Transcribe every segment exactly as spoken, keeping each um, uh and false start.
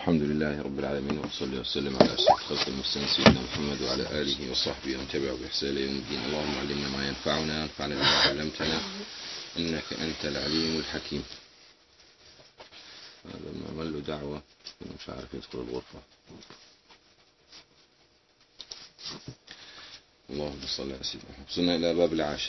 الحمد لله رب العالمين، وصلى وسلم على أشرف خلق المرسلين سيدنا محمد وعلى آله وصحبه ومن تبعهم بإحسان إلى يوم الدين. اللهم علمنا ما ينفعنا وانفعنا بما علمتنا إنك أنت العليم الحكيم. هذا ما عمل له دعوة مش عارف يدخل الغرفة. اللهم صل على سيدنا محمد. وصلنا إلى باب العاشر.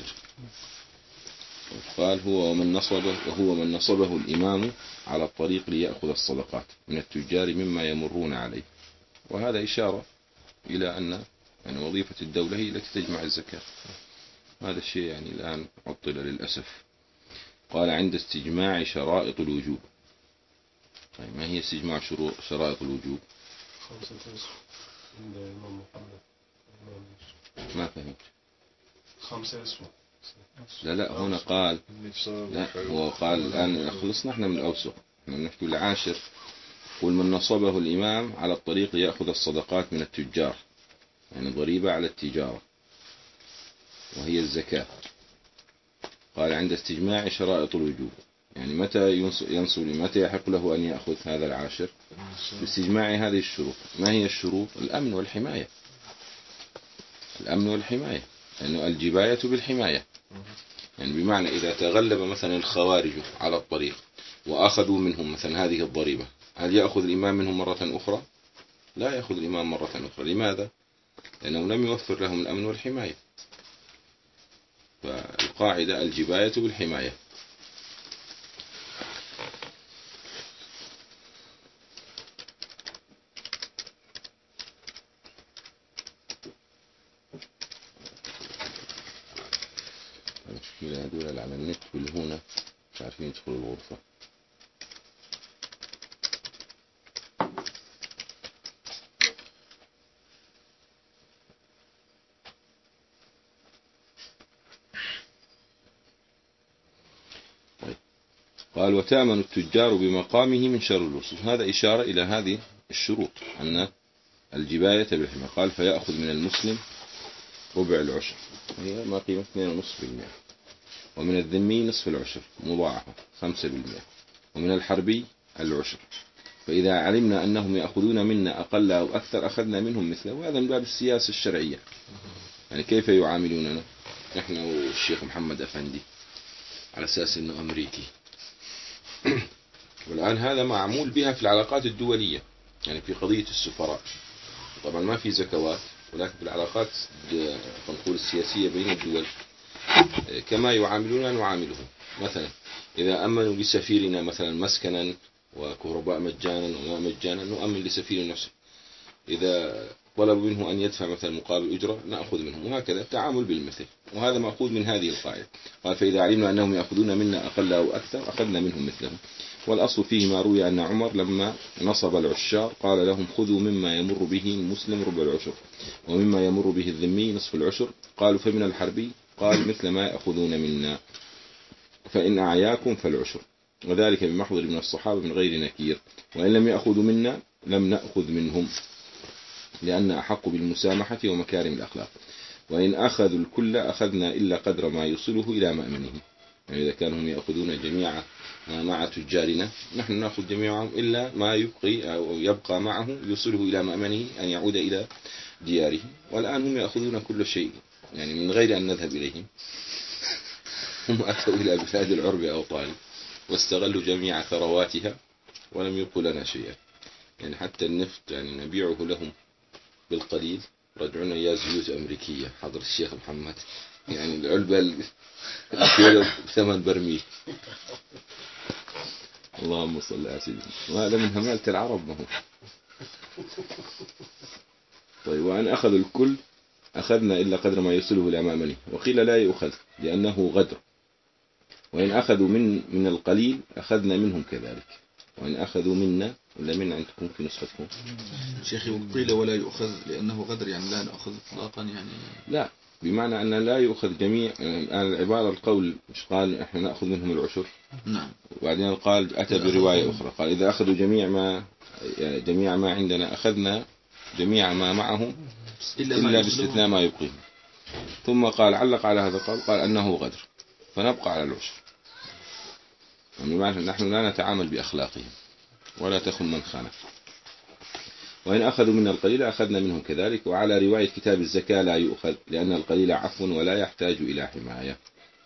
قال هو ومن نصبه وهو من نصبه الإمام على الطريق ليأخذ الصدقات من التجار مما يمرون عليه. وهذا إشارة إلى أن يعني وظيفة الدولة هي التي تجمع الزكاة. هذا الشيء يعني الآن عطل للأسف. قال عند استجماع شرائط الوجوب. طيب ما هي استجماع شرائط الوجوب؟ خمسة أسهم عند الإمام محمد. ما فهمت. خمسة أسهم. لا لا هنا قال لا هو قال الآن خلصنا احنا من الأوسق. احنا نحكي العاشر. قل من نصبه الإمام على الطريق يأخذ الصدقات من التجار، يعني ضريبة على التجارة وهي الزكاة. قال عند استجماع شرائط الوجوب، يعني متى ينصب متى يحق له أن يأخذ هذا العاشر؟ باستجماع هذه الشروط. ما هي الشروط؟ الأمن والحماية. الأمن والحماية لأنه الجباية بالحماية، يعني بمعنى إذا تغلب مثلا الخوارج على الطريق وأخذوا منهم مثلا هذه الضريبة، هل يأخذ الإمام منهم مرة أخرى؟ لا يأخذ الإمام مرة أخرى. لماذا؟ لأنه لم يوفر لهم الأمن والحماية. فالقاعدة الجباية بالحماية. المشكلة هذول على النت واللي هنا مش عارفين يدخلوا الغرفة. طيب. قال وتأمن التجار بمقامه من شر الوصول. هذا إشارة إلى هذه الشروط أن الجباية بالحماية. قال فيأخذ من المسلم ربع العشر، هي ما قيمة اثنين ونصف بالمئة، ومن الذمي نصف العشر مضاعفة خمسة بالمئة، ومن الحربي العشر. فإذا علمنا أنهم يأخذون منا أقل أو أكثر أخذنا منهم مثله. وهذا من باب السياسة الشرعية، يعني كيف يعاملوننا نحن والشيخ محمد أفندي على أساس أنه أمريكي. والآن هذا معمول بها في العلاقات الدولية، يعني في قضية السفراء. طبعا ما في زكوات، ولكن في العلاقات نقول السياسية بين الدول كما يعاملون نعاملهم. مثلا إذا أمنوا لسفيرنا مثلا مسكنا وكهرباء مجانا وماء مجانا نؤمن لسفير نفسه. إذا طلبوا منه أن يدفع مثلا مقابل أجرة نأخذ منهم، وهكذا التعامل بالمثل. وهذا مأخوذ من هذه القاعدة. قال فإذا علمنا أنهم يأخذون منا أقل أو أكثر أخذنا منهم مثلهم. والأصل فيه ما روي أن عمر لما نصب العشار قال لهم خذوا مما يمر به المسلم ربع العشر، ومما يمر به الذمي نصف العشر. قالوا فمن الحربي؟ قال مثل ما يأخذون منا، فإن أعياكم فالعشر، وذلك بمحضر من الصحابة من غير نكير. وإن لم يأخذوا منا لم نأخذ منهم، لأن أحق بالمسامحة ومكارم الأخلاق. وإن أخذوا الكل أخذنا إلا قدر ما يصله إلى مأمنه. يعني إذا كانوا هم يأخذون جميع ما مع تجارنا نحن نأخذ جميعهم إلا ما يبقي أو يبقى معه يصله إلى مأمنه أن يعود إلى دياره. والآن هم يأخذون كل شيء يعني من غير أن نذهب إليهم. هم أتوا إلى بلاد العرب أو طالب واستغلوا جميع ثرواتها ولم يبقوا لنا شيئا. يعني حتى النفط يعني نبيعه لهم بالقليل، رجعنا يا زيوت أمريكية حضر الشيخ محمد، يعني العلبة بثمن برميل. اللهم صل على سيدنا. وهذا من همالة العرب ما هو. طيب وأن أخذوا الكل أخذنا إلا قدر ما يصله إلى مأمنه. وقيل لا يؤخذ لأنه غدر. وإن أخذوا من من القليل أخذنا منهم كذلك. وإن أخذوا منا ولا من عندكم في نسختكم شيخي وقيل ولا يؤخذ لأنه غدر، يعني لا نأخذ إطلاقا يعني. لا بمعنى أن لا يؤخذ جميع. الآن العبارة القول مش قال إحنا نأخذ منهم العشر. نعم. وبعدين قال أتى برواية أخرى قال إذا أخذوا جميع ما جميع ما عندنا أخذنا جميع ما معهم إلا باستثناء ما يبقيه. ثم قال علق على هذا القول قال أنه غدر فنبقى على العشر. يعني بمعنى نحن لا نتعامل بأخلاقهم ولا تخن من خانه. وإن أخذوا من القليل أخذنا منهم كذلك. وعلى رواية كتاب الزكاة لا يؤخذ لأن القليل عفو ولا يحتاج إلى حماية.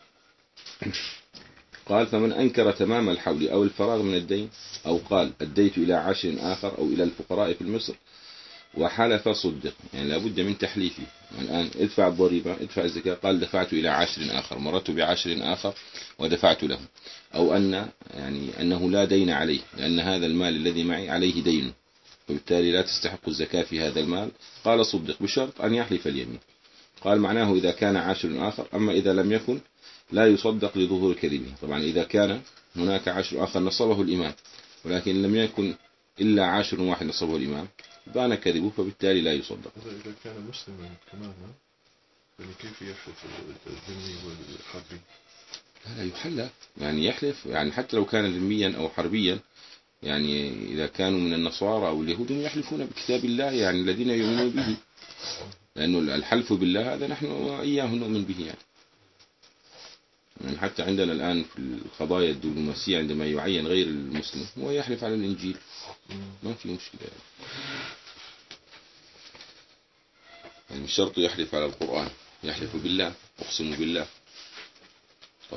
قال فمن أنكر تمام الحول أو الفراغ من الدين أو قال أديت إلى عشر آخر أو إلى الفقراء في مصر وحلف صدق، يعني لابد من تحليفه. الآن ادفع الضريبة ادفع الزكاة، قال دفعت إلى عشر آخر، مررت بعشر آخر ودفعت له، أو أن يعني أنه لا دين عليه لأن هذا المال الذي معي عليه دين وبالتالي لا تستحق الزكاة في هذا المال، قال صدق بشرط أن يحلف اليمين. قال معناه إذا كان عشر آخر، أما إذا لم يكن لا يصدق لظهور كذبه. طبعا إذا كان هناك عشر آخر نصبه الإمام ولكن لم يكن إلا عاشر واحد نصبه الإمام بان كذبه فبالتالي لا يصدق. إذا كان مسلما كمان يعني كيف يحلف الذمي والحربي؟ لا يحلف، يعني يحلف يعني حتى لو كان ذميا أو حربيا، يعني إذا كانوا من النصارى أو اليهود يحلفون بكتاب الله يعني الذين يؤمنون به، لأنه الحلف بالله هذا نحن وإياه نؤمن به يعني. يعني حتى عندنا الآن في القضايا الدبلوماسية عندما يعين غير المسلم هو يحلف على الإنجيل، ما في مشكلة يعني مش شرط يحلف على القرآن، يحلف بالله، أقسم بالله. طيب.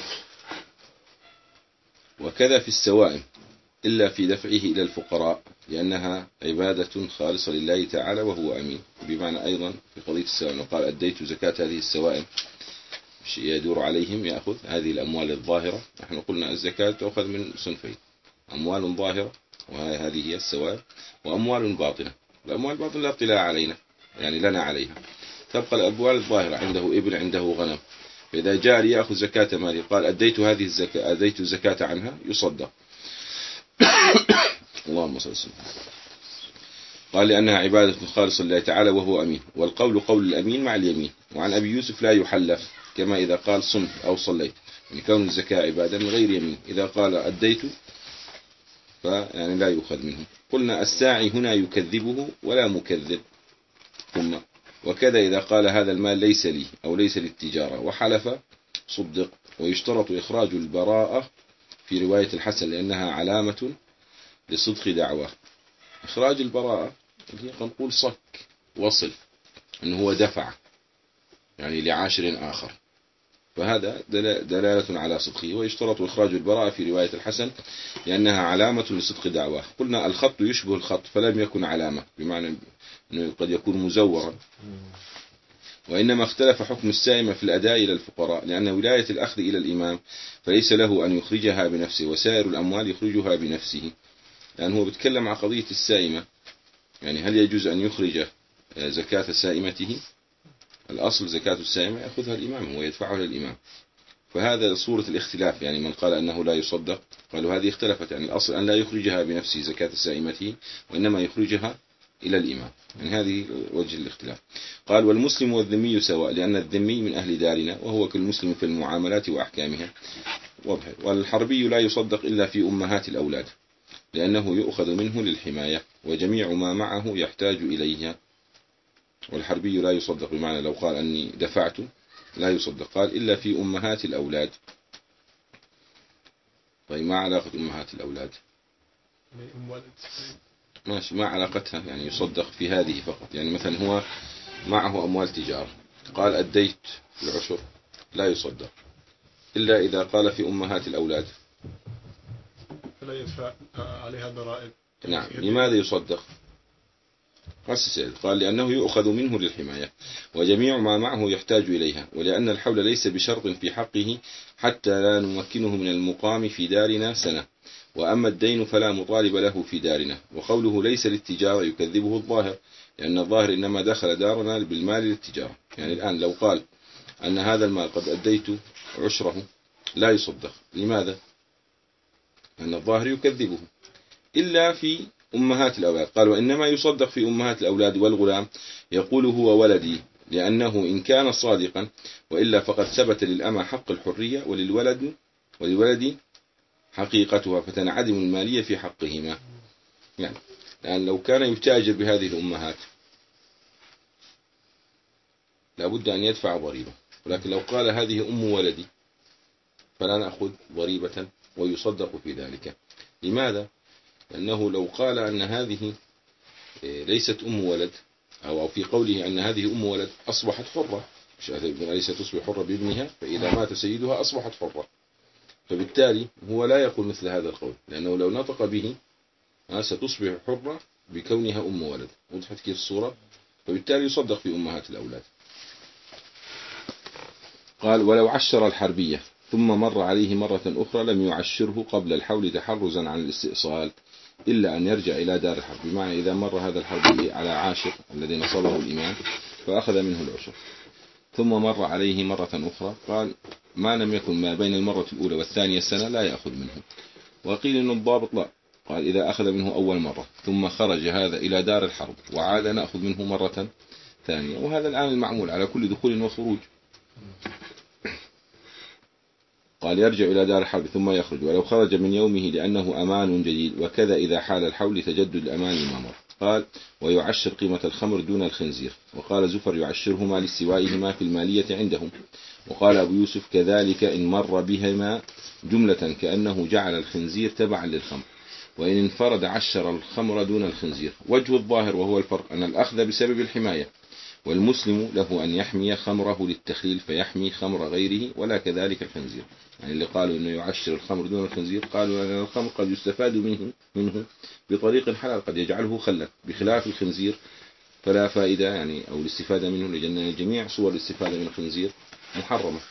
وكذا في السوائم إلا في دفعه إلى الفقراء لأنها عبادة خالصة لله تعالى وهو أمين. بمعنى أيضا في قضية السوائم وقال أديت زكاة هذه السوائم يدور عليهم يأخذ هذه الأموال الظاهرة. نحن قلنا الزكاة تأخذ من صنفين، أموال ظاهرة وهذه هي السوائم، وأموال باطنة. الأموال الباطنة لا اطلاع علينا يعني لنا عليها، تبقى الأموال الظاهرة عنده إبل عنده غنم، فإذا جاء ليأخذ زكاة مالي قال أديت هذه الزكاة أديت الزكاة عنها يصدق. اللهم صل وسلم. قال لأنها عبادة خالصة لله تعالى وهو أمين، والقول قول الأمين مع اليمين. وعن أبي يوسف لا يحلف كما إذا قال صمت أو صليت، يعني كون الزكاة عبادة من غير يمين. إذا قال أديت فيعني لا يؤخذ منه. قلنا الساعي هنا يكذبه ولا مكذب. ثم وكذا إذا قال هذا المال ليس لي أو ليس للتجارة وحلف صدق. ويشترط إخراج البراءة في رواية الحسن لأنها علامة لصدق دعواه. إخراج البراءة هي نقول صك وصل أنه هو دفع يعني لعاشر آخر، فهذا دلالة على صدقه. ويشترط إخراج البراءة في رواية الحسن لأنها علامة لصدق دعواه. قلنا الخط يشبه الخط فلم يكن علامة، بمعنى أنه قد يكون مزورا. وإنما اختلف حكم السائمة في الأداء إلى الفقراء لأن ولاية الأخذ إلى الإمام فليس له أن يخرجها بنفسه وسائر الأموال يخرجها بنفسه، لأنه هو بيتكلم عن قضية السائمة، يعني هل يجوز أن يخرج زكاة سائمته؟ الأصل زكاة السائمة يأخذها الإمام ويدفعها للإمام، فهذا صورة الاختلاف. يعني من قال أنه لا يصدق قالوا هذه اختلفت، يعني الأصل أن لا يخرجها بنفسه زكاة سائمته وإنما يخرجها إلى الإمام، يعني هذه وجه الاختلاف. قال والمسلم والذمي سواء لأن الذمي من أهل دارنا وهو كالمسلم في المعاملات وأحكامها. والحربي لا يصدق إلا في أمهات الأولاد لأنه يؤخذ منه للحماية وجميع ما معه يحتاج إليها. والحربي لا يصدق بمعنى لو قال أني دفعت لا يصدق، قال إلا في أمهات الأولاد. طيب ما علاقة أمهات الأولاد؟ ماشي ما علاقتها، يعني يصدق في هذه فقط. يعني مثلا هو معه أموال تجارة قال أديت العشر لا يصدق إلا إذا قال في أمهات الأولاد فلا يدفع عليها ضرائب. نعم. لماذا يصدق؟ قال لأنه يؤخذ منه للحماية وجميع ما معه يحتاج إليها، ولأن الحول ليس بشرط في حقه حتى لا نمكنه من المقام في دارنا سنة، وأما الدين فلا مطالب له في دارنا. وقوله ليس للتجارة يكذبه الظاهر لأن الظاهر إنما دخل دارنا بالمال للتجارة. يعني الآن لو قال أن هذا المال قد أديت عشره لا يصدق. لماذا؟ لأن الظاهر يكذبه إلا في أمهات الأولاد. قال وإنما يصدق في أمهات الأولاد والغلام يقول هو ولدي لأنه إن كان صادقا، وإلا فقد ثبت للأمة حق الحرية وللولد وللولد حقيقتها فتنعدم المالية في حقهما. يعني لأن لو كان يتاجر بهذه الأمهات لابد أن يدفع ضريبة، ولكن لو قال هذه أم ولدي فلا نأخذ ضريبة ويصدق في ذلك. لماذا؟ لأنه لو قال أن هذه ليست أم ولد، أو في قوله أن هذه أم ولد أصبحت حرة، ليست تصبح حرة بابنها، فإذا مات سيدها أصبحت حرة. فبالتالي هو لا يقول مثل هذا القول، لأنه لو نطق به ستصبح حرة بكونها أم ولد. وضحت كيف الصورة؟ فبالتالي يصدق في أمهات الأولاد. قال ولو عشر الحربية ثم مر عليه مرة أخرى لم يعشره قبل الحول تحرزا عن الاستئصال إلا أن يرجع إلى دار الحرب. بمعنى إذا مر هذا الحربي على عاشر الذي نصبه الإمام فأخذ منه العشر، ثم مر عليه مرة أخرى، قال ما لم يكن ما بين المرة الأولى والثانية سنة لا يأخذ منه. وقيل إن الضابط لا، قال إذا أخذ منه أول مرة ثم خرج هذا إلى دار الحرب وعاد نأخذ منه مرة ثانية. وهذا الآن المعمول على كل دخول وخروج. قال يرجع إلى دار الحرب ثم يخرج ولو خرج من يومه لأنه أمان جديد، وكذا إذا حال الحول لتجدد الأمان ما مر. قال ويعشر قيمة الخمر دون الخنزير. وقال زفر يعشرهما لاستوائهما في المالية عندهم. وقال أبو يوسف كذلك إن مر بهما جملة كأنه جعل الخنزير تبعا للخمر، وإن انفرد عشر الخمر دون الخنزير. وجه الظاهر وهو الفرق أن الأخذ بسبب الحماية، والمسلم له أن يحمي خمره للتخليل فيحمي خمر غيره، ولا كذلك الخنزير. يعني اللي قالوا أنه يعشر الخمر دون الخنزير قالوا أن الخمر قد يستفاد منه منه بطريق حلال، قد يجعله خلا، بخلاف الخنزير فلا فائدة يعني أو الاستفادة منه، لأن جميع صور الاستفادة من الخنزير محرمة.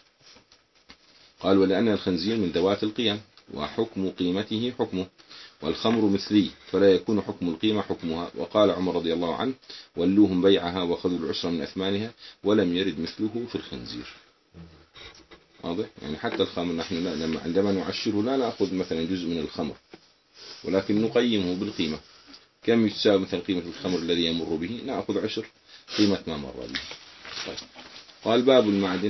قال ولأن الخنزير من ذوات القيم وحكم قيمته حكمه، والخمر مثلي فلا يكون حكم القيمة حكمها. وقال عمر رضي الله عنه ولوهم بيعها وخذوا العشر من أثمانها، ولم يرد مثله في الخنزير. واضح؟ يعني حتى الخمر نحن لما عندما نعشره لا نأخذ مثلا جزء من الخمر، ولكن نقيمه بالقيمة. كم يتساوي مثلا قيمة الخمر الذي يمر به، نأخذ عشر قيمة ما مر به. طيب. قال باب المعدن.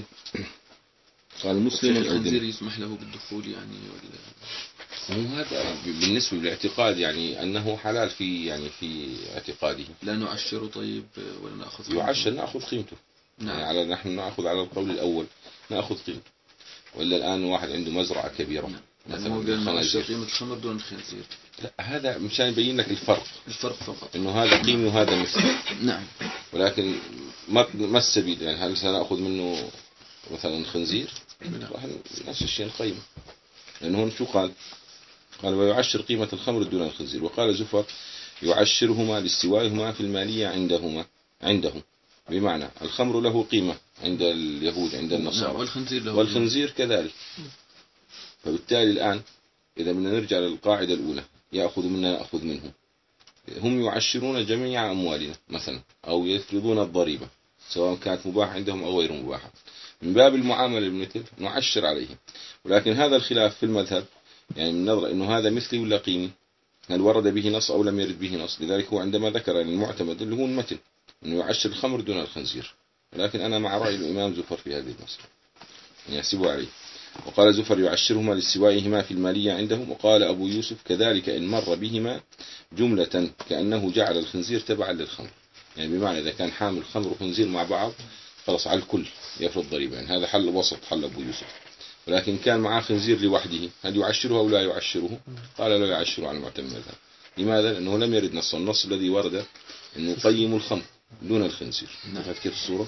قال مسلم الخنزير يسمح له بالدخول يعني ولا؟ هو هذا بالنسبة للاعتقاد يعني أنه حلال في يعني في اعتقاده. لا نعشره طيب ولا نأخذ؟ يعشر نأخذ قيمته. نعم. يعني على نحن نأخذ على القول الأول نأخذ قيمته. وإلا الآن واحد عنده مزرعة كبيرة. نعم. مثلا هو قال نعشر قيمة الخمر دون الخنزير. لا هذا مشان يبين لك الفرق. الفرق فقط. إنه هذا قيمة وهذا مثل. نعم. ولكن ما ما السبيل يعني هل سنأخذ منه مثلا خنزير؟ راح نفس الشيء القيمة. لأنه هون شو قال؟ قال ويعشر قيمة الخمر دون الخنزير. وقال زفر يعشرهما لاستوائهما في المالية عندهما عندهم. بمعنى الخمر له قيمة عند اليهود عند النصارى، والخنزير له والخنزير كذلك. فبالتالي الآن إذا بدنا نرجع للقاعدة الأولى يأخذ منا نأخذ منهم، هم يعشرون جميع أموالنا مثلا أو يفرضون الضريبة سواء كانت مباحة عندهم أو غير مباحة، من باب المعاملة بالمثل نعشر عليهم. ولكن هذا الخلاف في المذهب يعني من نظر إنه هذا مثلي ولا قيمي، هل ورد به نص أو لم يرد به نص. لذلك هو عندما ذكر المعتمد اللي هو المتن إنه يعشر الخمر دون الخنزير، ولكن أنا مع رأي الإمام زفر في هذه المسألة يعني يحسبه عليه. وقال زفر يعشرهما لاستوائهما في المالية عندهم. وقال أبو يوسف كذلك إن مر بهما جملة كأنه جعل الخنزير تبعا للخمر، يعني بمعنى إذا كان حامل خمر وخنزير مع بعض خلص على الكل يفرض ضريبة، يعني هذا حل وسط حل أبو يوسف. ولكن كان معاه خنزير لوحده هل يعشره أو لا يعشره؟ قال لا يعشره على المعتمد هذا. لماذا؟ لأنه لم يرد نص، النص الذي ورد أنه يقيم الخمر دون الخنزير. فهذا كيف الصورة؟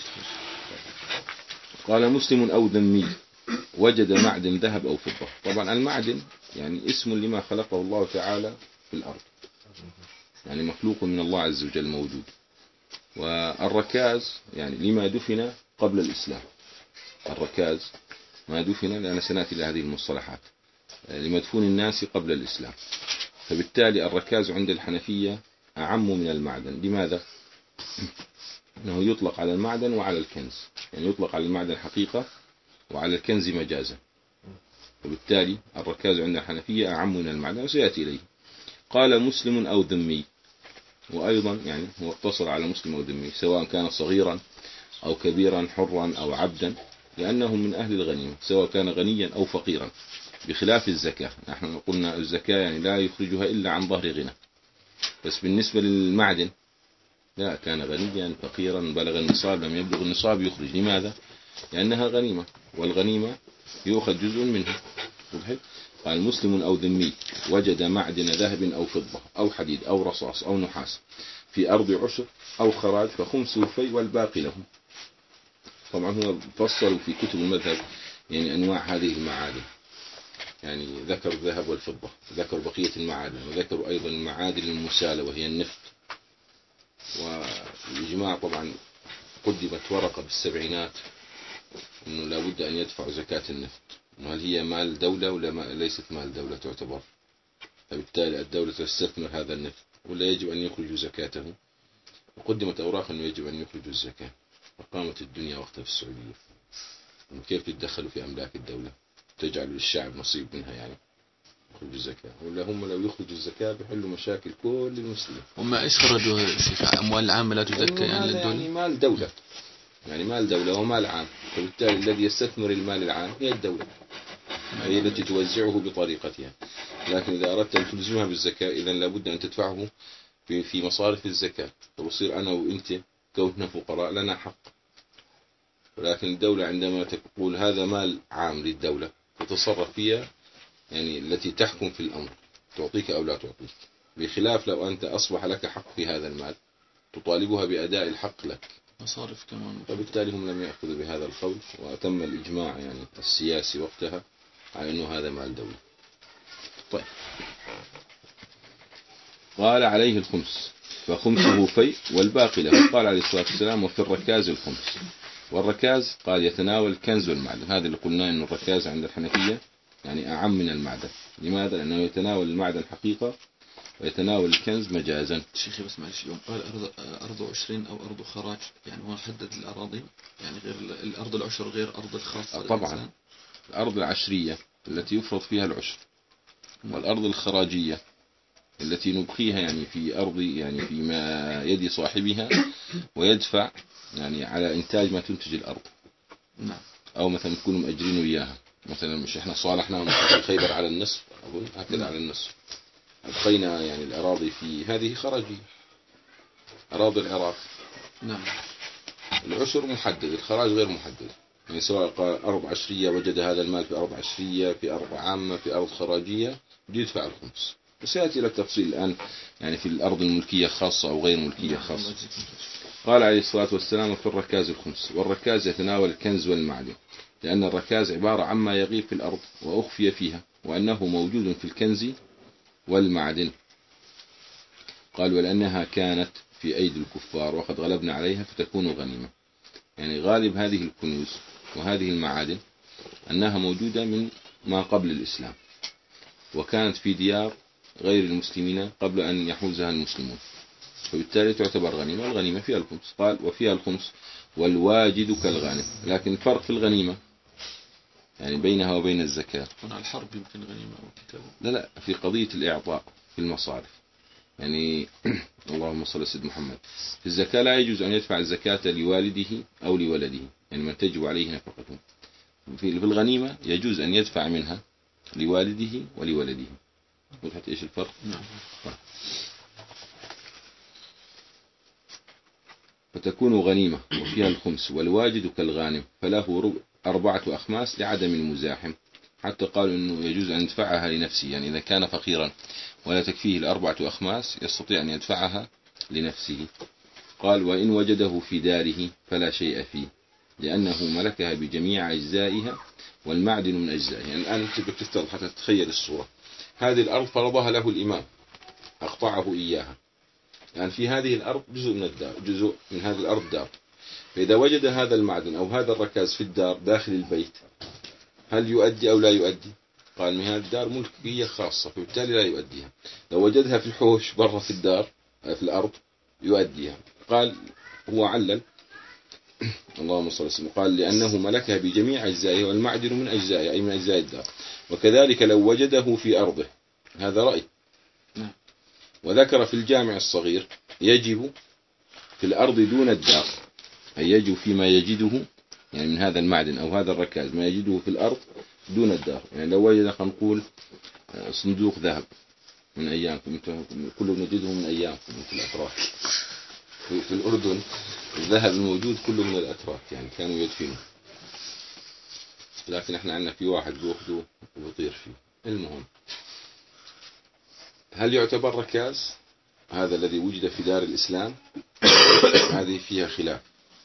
قال مسلم أو ذمي وجد معدن ذهب أو فضة. طبعا المعدن يعني اسم لما خلقه الله تعالى في الأرض، يعني مخلوق من الله عز وجل موجود. والركاز يعني لما دفن قبل الإسلام، الركاز ما دفن لأن سنأتي لهذه المصطلحات لمدفون الناس قبل الإسلام. فبالتالي الركاز عند الحنفية أعم من المعدن. لماذا؟ أنه يطلق على المعدن وعلى الكنز، يعني يطلق على المعدن حقيقة وعلى الكنز مجازا. فبالتالي الركاز عند الحنفية أعم من المعدن وسيأتي إليه. قال مسلم أو ذمي، وأيضا يعني هو اقتصر على مسلم أو ذمي سواء كان صغيرا أو كبيرا حرا أو عبدا، لأنهم من أهل الغنيمة سواء كان غنيا أو فقيرا، بخلاف الزكاة. نحن قلنا الزكاة يعني لا يخرجها إلا عن ظهر غنى، بس بالنسبة للمعدن لا، كان غنيا فقيرا بلغ النصاب لم يبلغ النصاب يخرج. لماذا؟ لأنها غنيمة، والغنيمة يؤخذ جزء منها. قال مسلم أو ذمي وجد معدن ذهب أو فضة أو حديد أو رصاص أو نحاس في أرض عشر أو خراج فخمسه في والباقي له. طبعا هو فصل في كتب المذهب يعني أنواع هذه المعادن، يعني ذكر الذهب والفضة، ذكر بقية المعادن، وذكر أيضا المعادن المسالة وهي النفط. والإجماع طبعا قدمت ورقة بالسبعينات أنه لا بد أن يدفعوا زكاة النفط، هل هي مال دولة ولا ما ليست مال دولة تعتبر، فبالتالي الدولة تستثمر هذا النفط ولا يجب أن يخرجوا زكاته. وقدمت أوراق أنه يجب أن يخرجوا الزكاة، وقامت الدنيا وقتها في السعودية كيف يتدخلوا في أملاك الدولة، تجعلوا للشعب نصيب منها، يعني يخرجوا الزكاة، ولا هم لو يخرجوا الزكاة بيحلوا مشاكل كل المسلمين. هم إيش خرجوا في أموال العامة لا تزكى يعني للدولة؟ يعني مال دولة، يعني مال دولة ومال عام، فبالتالي الذي يستثمر المال العام هي الدولة، هي التي توزعه بطريقتها. لكن إذا أردت أن تلزمها بالزكاة إذن لابد أن تدفعه في في مصارف الزكاة، فبصير أنا وإنت كوننا فقراء لنا حق. ولكن الدولة عندما تقول هذا مال عام للدولة تتصرف فيها، يعني التي تحكم في الأمر تعطيك أو لا تعطيك، بخلاف لو أنت أصبح لك حق في هذا المال تطالبها بأداء الحق لك، مصارف كمان. فبالتالي هم لم يأخذوا بهذا القول، وتم الإجماع يعني السياسي وقتها على أنه هذا مال دولة. طيب، قال عليه الخمس فخمسه في والباقي له. قال عليه الصلاة والسلام وفي الركاز الخمس. والركاز قال يتناول الكنز والمعدن، هذا اللي قلنا أن الركاز عند الحنفية يعني أعم من المعدن. لماذا؟ لأنه يتناول المعدن حقيقة ويتناول الكنز مجازا. شيخي بس معلش، يوم قال أرض أرض عشرين أو أرض خراج، يعني هو حدد الأراضي، يعني غير الأرض العشر غير أرض الخاصة. طبعا الأرض العشرية التي يفرض فيها العشر، والأرض الخراجية التي نبقيها يعني في أرض يعني فيما يد صاحبها ويدفع يعني على إنتاج ما تنتج الأرض. نعم. أو مثلا تكونوا مأجرين وياها، مثلا مش إحنا صالحنا في خيبر على النصف، أقول هكذا على النصف، أبقينا يعني الأراضي في هذه خراجية، أراضي العراق. نعم. العشر محدد، الخراج غير محدد، يعني سواء قال أرض عشرية وجد هذا المال في أرض عشرية، في أرض عامة، في أرض خراجية، يدفع الخمس. وسيأتي إلى التفصيل الآن يعني في الأرض الملكية خاصة أو غير ملكية خاصة. قال عليه الصلاة والسلام في الركاز الخمس. والركاز يتناول الكنز والمعدن، لأن الركاز عبارة عما يغيب في الأرض وأخفي فيها، وأنه موجود في الكنز والمعدن. قال ولأنها كانت في أيدي الكفار وقد غلبنا عليها فتكون غنيمة، يعني غالب هذه الكنوز وهذه المعادن أنها موجودة من ما قبل الإسلام، وكانت في ديار غير المسلمين قبل أن يحوزها المسلمون، فبالتالي تعتبر غنيمة، والغنيمة فيها الخمس. قال وفيها الخمس والواجد كالغانم. لكن فرق في الغنيمة يعني بينها وبين الزكاة. هنا الحرب يمكن غنيمة أو كتاب. لا لا، في قضية الإعطاء في المصارف، يعني اللهم صل على سيدنا محمد. في الزكاة لا يجوز أن يدفع الزكاة لوالده أو لولده، يعني من تجب عليه نفقته. في الغنيمة يجوز أن يدفع منها لوالده ولولده. وضحت إيش الفرق؟ نعم. فتكون غنيمة وفيها الخمس. والواجد كالغانم فله ربع أربعة أخماس لعدم المزاحم، حتى قالوا أنه يجوز أن يدفعها لنفسه، يعني إذا كان فقيرا ولا تكفيه الأربعة أخماس يستطيع أن يدفعها لنفسه. قال وإن وجده في داره فلا شيء فيه، لأنه ملكها بجميع أجزائها والمعدن من أجزائها. يعني الآن أنت بتفترض حتى تتخيل الصورة، هذه الأرض فرضها له الإمام أقطعه إياها، يعني في هذه الأرض جزء من الدار، جزء من هذه الأرض دار، فإذا وجد هذا المعدن أو هذا الركاز في الدار داخل البيت هل يؤدي أو لا يؤدي؟ قال من هذه الدار ملكية خاصة فبالتالي لا يؤديها. لو وجدها في الحوش برا في الدار في الأرض يؤديها. قال هو علل اللهم صل وسلم، قال لأنه ملكها بجميع أجزائها والمعدن من أجزائها أي من أجزاء الدار. وكذلك لو وجده في أرضه، هذا رأي. وذكر في الجامع الصغير يجب في الأرض دون الدار، أي يجب فيما يجده يعني من هذا المعدن أو هذا الركاز ما يجده في الأرض دون الدار. يعني لو وجد خلينا نقول صندوق ذهب من أيامكم، كله نجده من أيامكم في الأتراك في الأردن، الذهب الموجود كله من الأتراك يعني كانوا يدفنوا، لكن احنا عندنا في واحد بيأخذه ويطير فيه المهم، هل يعتبر ركاز هذا الذي وجد في دار الإسلام؟ هذه فيها خلاف.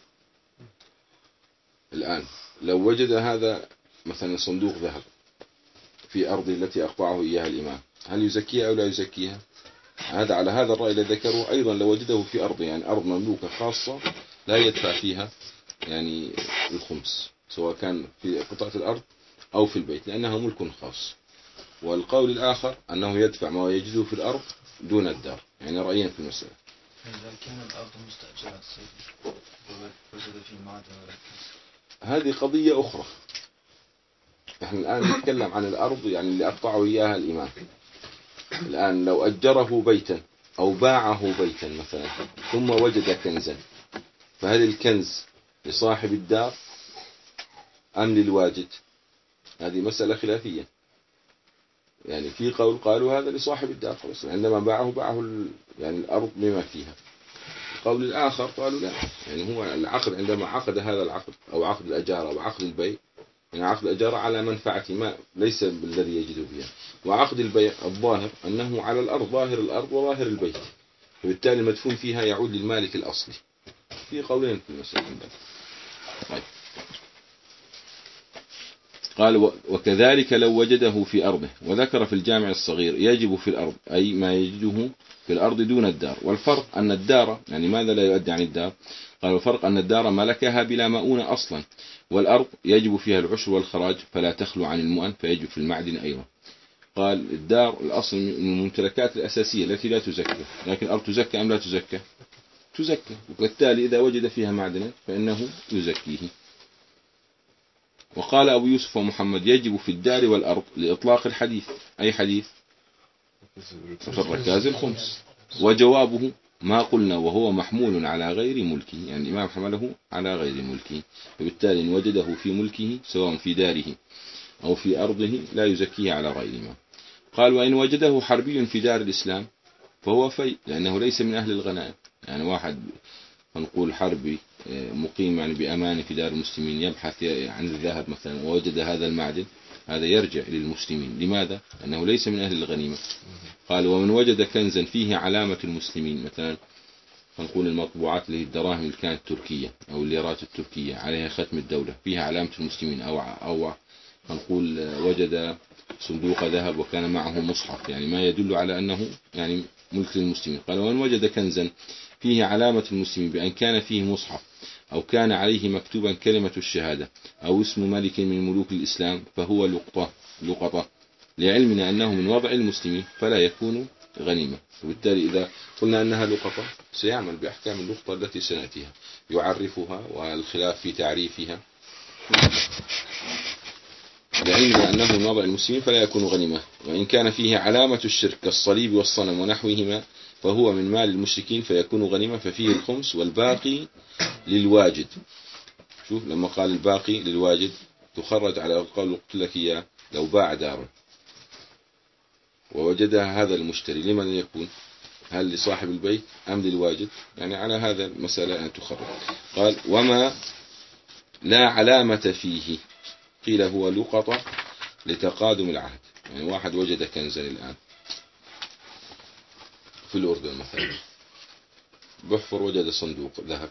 الآن لو وجد هذا مثلا صندوق ذهب في أرض التي أقطعه إياها الإمام، هل يزكيها أو لا يزكيها؟ هذا على هذا الرأي الذي ذكره. أيضا لو وجده في أرض يعني أرض مملوكة خاصة لا يدفع فيها يعني الخمس، سواء كان في قطعة الأرض أو في البيت، لأنها ملك خاص. والقول الآخر أنه يدفع ما يجده في الأرض دون الدار، يعني رأيين في المسألة. إذا كان الأرض مستأجرة سيدي وجد في معدن وركز، هذه قضية أخرى. نحن الآن نتكلم عن الأرض يعني اللي أقطعه إياها الإمام. الآن لو أجره بيتا أو باعه بيتا مثلا ثم وجد كنزا، فهل الكنز لصاحب الدار أم للواجد؟ هذه مسألة خلافية. يعني في قول قالوا هذا لصاحب الدار خلاص، عندما باعه باعه يعني الأرض بما فيها. القول الآخر قالوا لا، يعني هو العقد عندما عقد هذا العقد أو عقد الأجارة أو عقد البيع، يعني عقد الأجارة على منفعة ما ليس بالذي يجد فيها، وعقد البيع الظاهر أنه على الأرض، ظاهر الأرض وظاهر البيت، وبالتالي المدفون فيها يعود للمالك الأصلي. في قولين في المسألة. طيب. قال وكذلك لو وجده في أرضه، وذكر في الجامع الصغير يجب في الأرض أي ما يجده في الأرض دون الدار. والفرق أن الدار يعني ماذا لا يؤدي عن الدار؟ قال الفرق أن الدار ملكها بلا مؤونة أصلا، والأرض يجب فيها العشر والخراج فلا تخلو عن المؤن فيجب في المعدن أيضا. قال الدار الأصل من الممتلكات الأساسية التي لا تزكى، لكن الأرض تزكى أم لا تزكى؟ تزكى، وبالتالي إذا وجد فيها معدنا فإنه يزكيه. وقال أبو يوسف ومحمد يجب في الدار والأرض لإطلاق الحديث. أي حديث؟ في الركاز الخمس. وجوابه ما قلنا وهو محمول على غير ملكه، يعني الإمام حمله على غير ملكه، فبالتالي إن وجده في ملكه سواء في داره أو في أرضه لا يزكيه على غير ما. قال وإن وجده حربي في دار الإسلام فهو في، لأنه ليس من أهل الغنائم. يعني واحد نقول حربي مقيم يعني بأمان في دار المسلمين يبحث عن الذهب مثلا ووجد هذا المعدن، هذا يرجع للمسلمين. لماذا؟ لأنه ليس من أهل الغنيمة. قال ومن وجد كنزا فيه علامة المسلمين، مثلا نقول المطبوعات اللي هي الدراهم اللي كانت تركية أو الليرات التركية عليها ختم الدولة فيها علامة المسلمين، أو أو نقول وجد صندوق ذهب وكان معه مصحف، يعني ما يدل على أنه يعني ملك للمسلمين. قال ومن وجد كنزا فيه علامة المسلمين بأن كان فيه مصحف أو كان عليه مكتوبا كلمة الشهادة أو اسم ملك من ملوك الإسلام فهو لقطة لقطة لعلمنا أنه من وضع المسلمين فلا يكون غنيمة. وبالتالي إذا قلنا أنها لقطة سيعمل بأحكام اللقطة التي سنأتيها، يعرفها والخلاف في تعريفها. لعلمنا أنه من وضع المسلمين فلا يكون غنيمة. وإن كان فيه علامة الشرك كالصليب والصنم ونحوهما فهو من مال المشركين فيكون غنيمة، ففيه الخمس والباقي للواجد. شوف لما قال الباقي للواجد تخرج على القول قلت لك إياه، لو باع دارا ووجدها هذا المشتري لمن يكون؟ هل لصاحب البيت أم للواجد؟ يعني على هذا المسألة أن تخرج. قال وما لا علامة فيه قيل هو لقطة لتقادم العهد. يعني واحد وجد كنزا الآن في الأردن مثلا، بحفر وجد صندوق ذهب،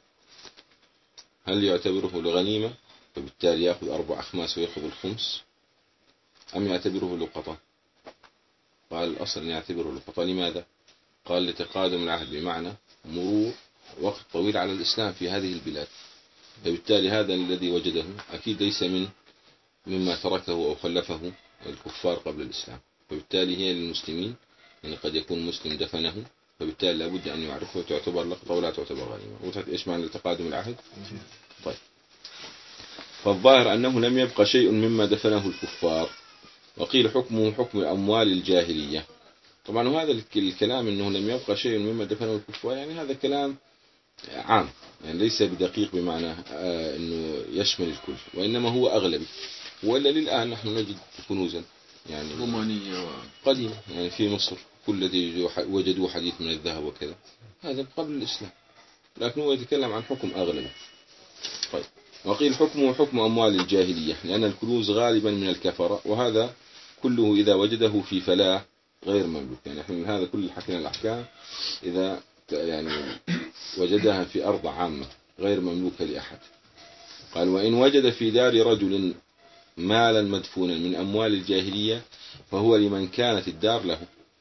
هل يعتبره لغنيمة فبالتالي يأخذ أربع أخماس ويأخذ الخمس، أم يعتبره لقطة؟ قال الأصل أن يعتبره لقطة. لماذا؟ قال لتقادم العهد، بمعنى مرور وقت طويل على الإسلام في هذه البلاد، فبالتالي هذا الذي وجده أكيد ليس من مما تركه أو خلفه الكفار قبل الإسلام، فبالتالي هي للمسلمين، يعني قد يكون مسلم دفنه فبالتالي لابد أن يعرفه وتعتبر لقطة ولا تعتبر غنيمة. وضحت إيش معنى تقادم العهد؟ طيب. فالظاهر أنه لم يبقى شيء مما دفنه الكفار، وقيل حكمه حكم أموال الجاهلية. طبعا وهذا الكلام أنه لم يبقى شيء مما دفنه الكفار، يعني هذا كلام عام، يعني ليس بدقيق بمعنى آه أنه يشمل الكل، وإنما هو أغلبي. وإلا للآن نحن نجد كنوزا يعني رومانية قديمة يعني في مصر، كل الذي وجدوا حديث من الذهب وكذا هذا قبل الإسلام، لكن هو يتكلم عن حكم أغلبي. طيب. وقيل حكمه حكم أموال الجاهلية، لأن الكنوز غالبا من الكفرة، وهذا كله إذا وجده في فلاة غير مملوك. يعني احنا هذا كل حكينا الأحكام إذا يعني وجدها في أرض عامة غير مملوكة لأحد. قال وإن وجد في دار رجل مالا مدفونا من أموال الجاهلية فهو لمن كانت الدار له.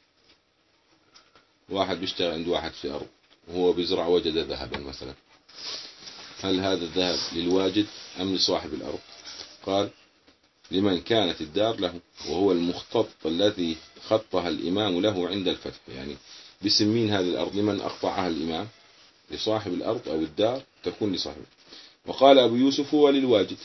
واحد بيشتغل عند واحد في أرض وهو بيزرع وجد ذهبا مثلا، هل هذا الذهب للواجد أم لصاحب الأرض؟ قال لمن كانت الدار له، وهو المختط الذي خطها الإمام له عند الفتح. يعني بسمين هذه الأرض لمن أقطعها الإمام، لصاحب الأرض أو الدار تكون لصاحب. وقال أبو يوسف هو للواجد،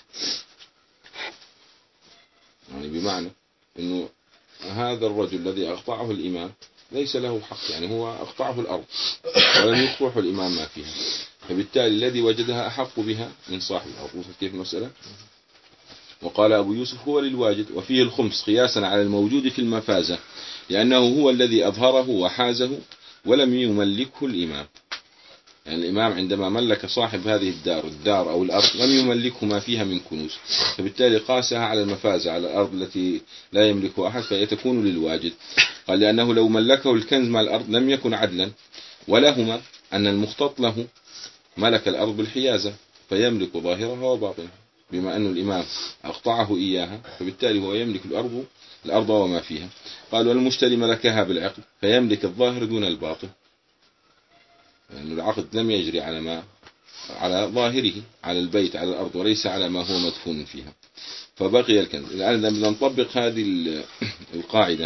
يعني بمعنى أنه هذا الرجل الذي أقطعه الإمام ليس له حق، يعني هو أقطعه الأرض ولم يقطعه الإمام ما فيها، فبالتالي الذي وجدها أحق بها من صاحب الأرض. وصلت كيف المسألة؟ وقال أبو يوسف هو للواجد، وفيه الخمس قياسا على الموجود في المفازة، لأنه هو الذي أظهره وحازه ولم يملكه الإمام. يعني الإمام عندما ملك صاحب هذه الدار الدار أو الأرض لم يملكه ما فيها من كنوز، فبالتالي قاسها على المفازة، على الأرض التي لا يملكها أحد، فيتكون للواجد. قال لأنه لو ملكه الكنز مع الأرض لم يكن عدلا، ولهما أن المختط له ملك الأرض بالحيازة فيملك ظاهرها وباطنها، بما أن الإمام أقطعه إياها فبالتالي هو يملك الأرض الأرض وما فيها. قال والمشتري ملكها بالعقد فيملك الظاهر دون الباطن، لأن يعني العقد لم يجري على ما على ظاهره، على البيت على الأرض، وليس على ما هو مدفون فيها، فبقي الكنز. الآن لما نطبق هذه القاعدة،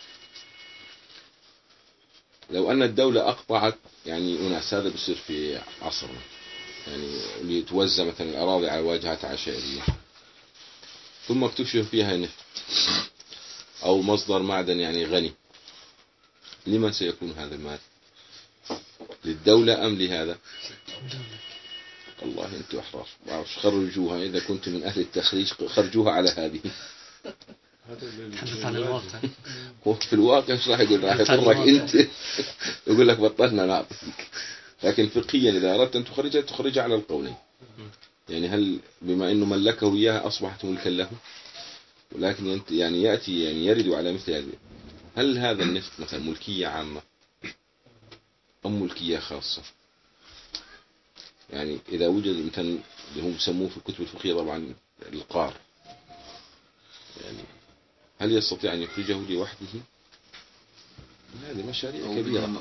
لو أن الدولة أقطعت يعني أناس، هذا بيصير في عصرنا، يعني ليتوزع مثلا الأراضي على واجهات عشائرية، ثم اكتشف فيها نفط أو مصدر معدن يعني غني، لمن سيكون هذا المال؟ للدولة أم لهذا؟ الله أنتم أحرار، بعرفش خرجوها، إذا كنتم من أهل التخريج خرجوها على هذه. تحدث عن الواقع. هو في الواقع ايش راح يقول؟ راح يضرك أنت، يقول لك بطلنا نعطيك. لكن فقهيا إذا أردت أن تخرجها تخرجها على القولين، يعني هل بما أنه ملكه إياها أصبحت ملكا له؟ ولكن يعني يأتي يعني يرد على مثل هذه، هل هذا النفط مثلا ملكية عامة أم ملكية خاصة؟ يعني إذا وجد مثلا اللي هم يسموه في الكتب الفقهية طبعا القار، يعني هل يستطيع أن يخرجه لوحده؟ هذه مشاريع كبيرة،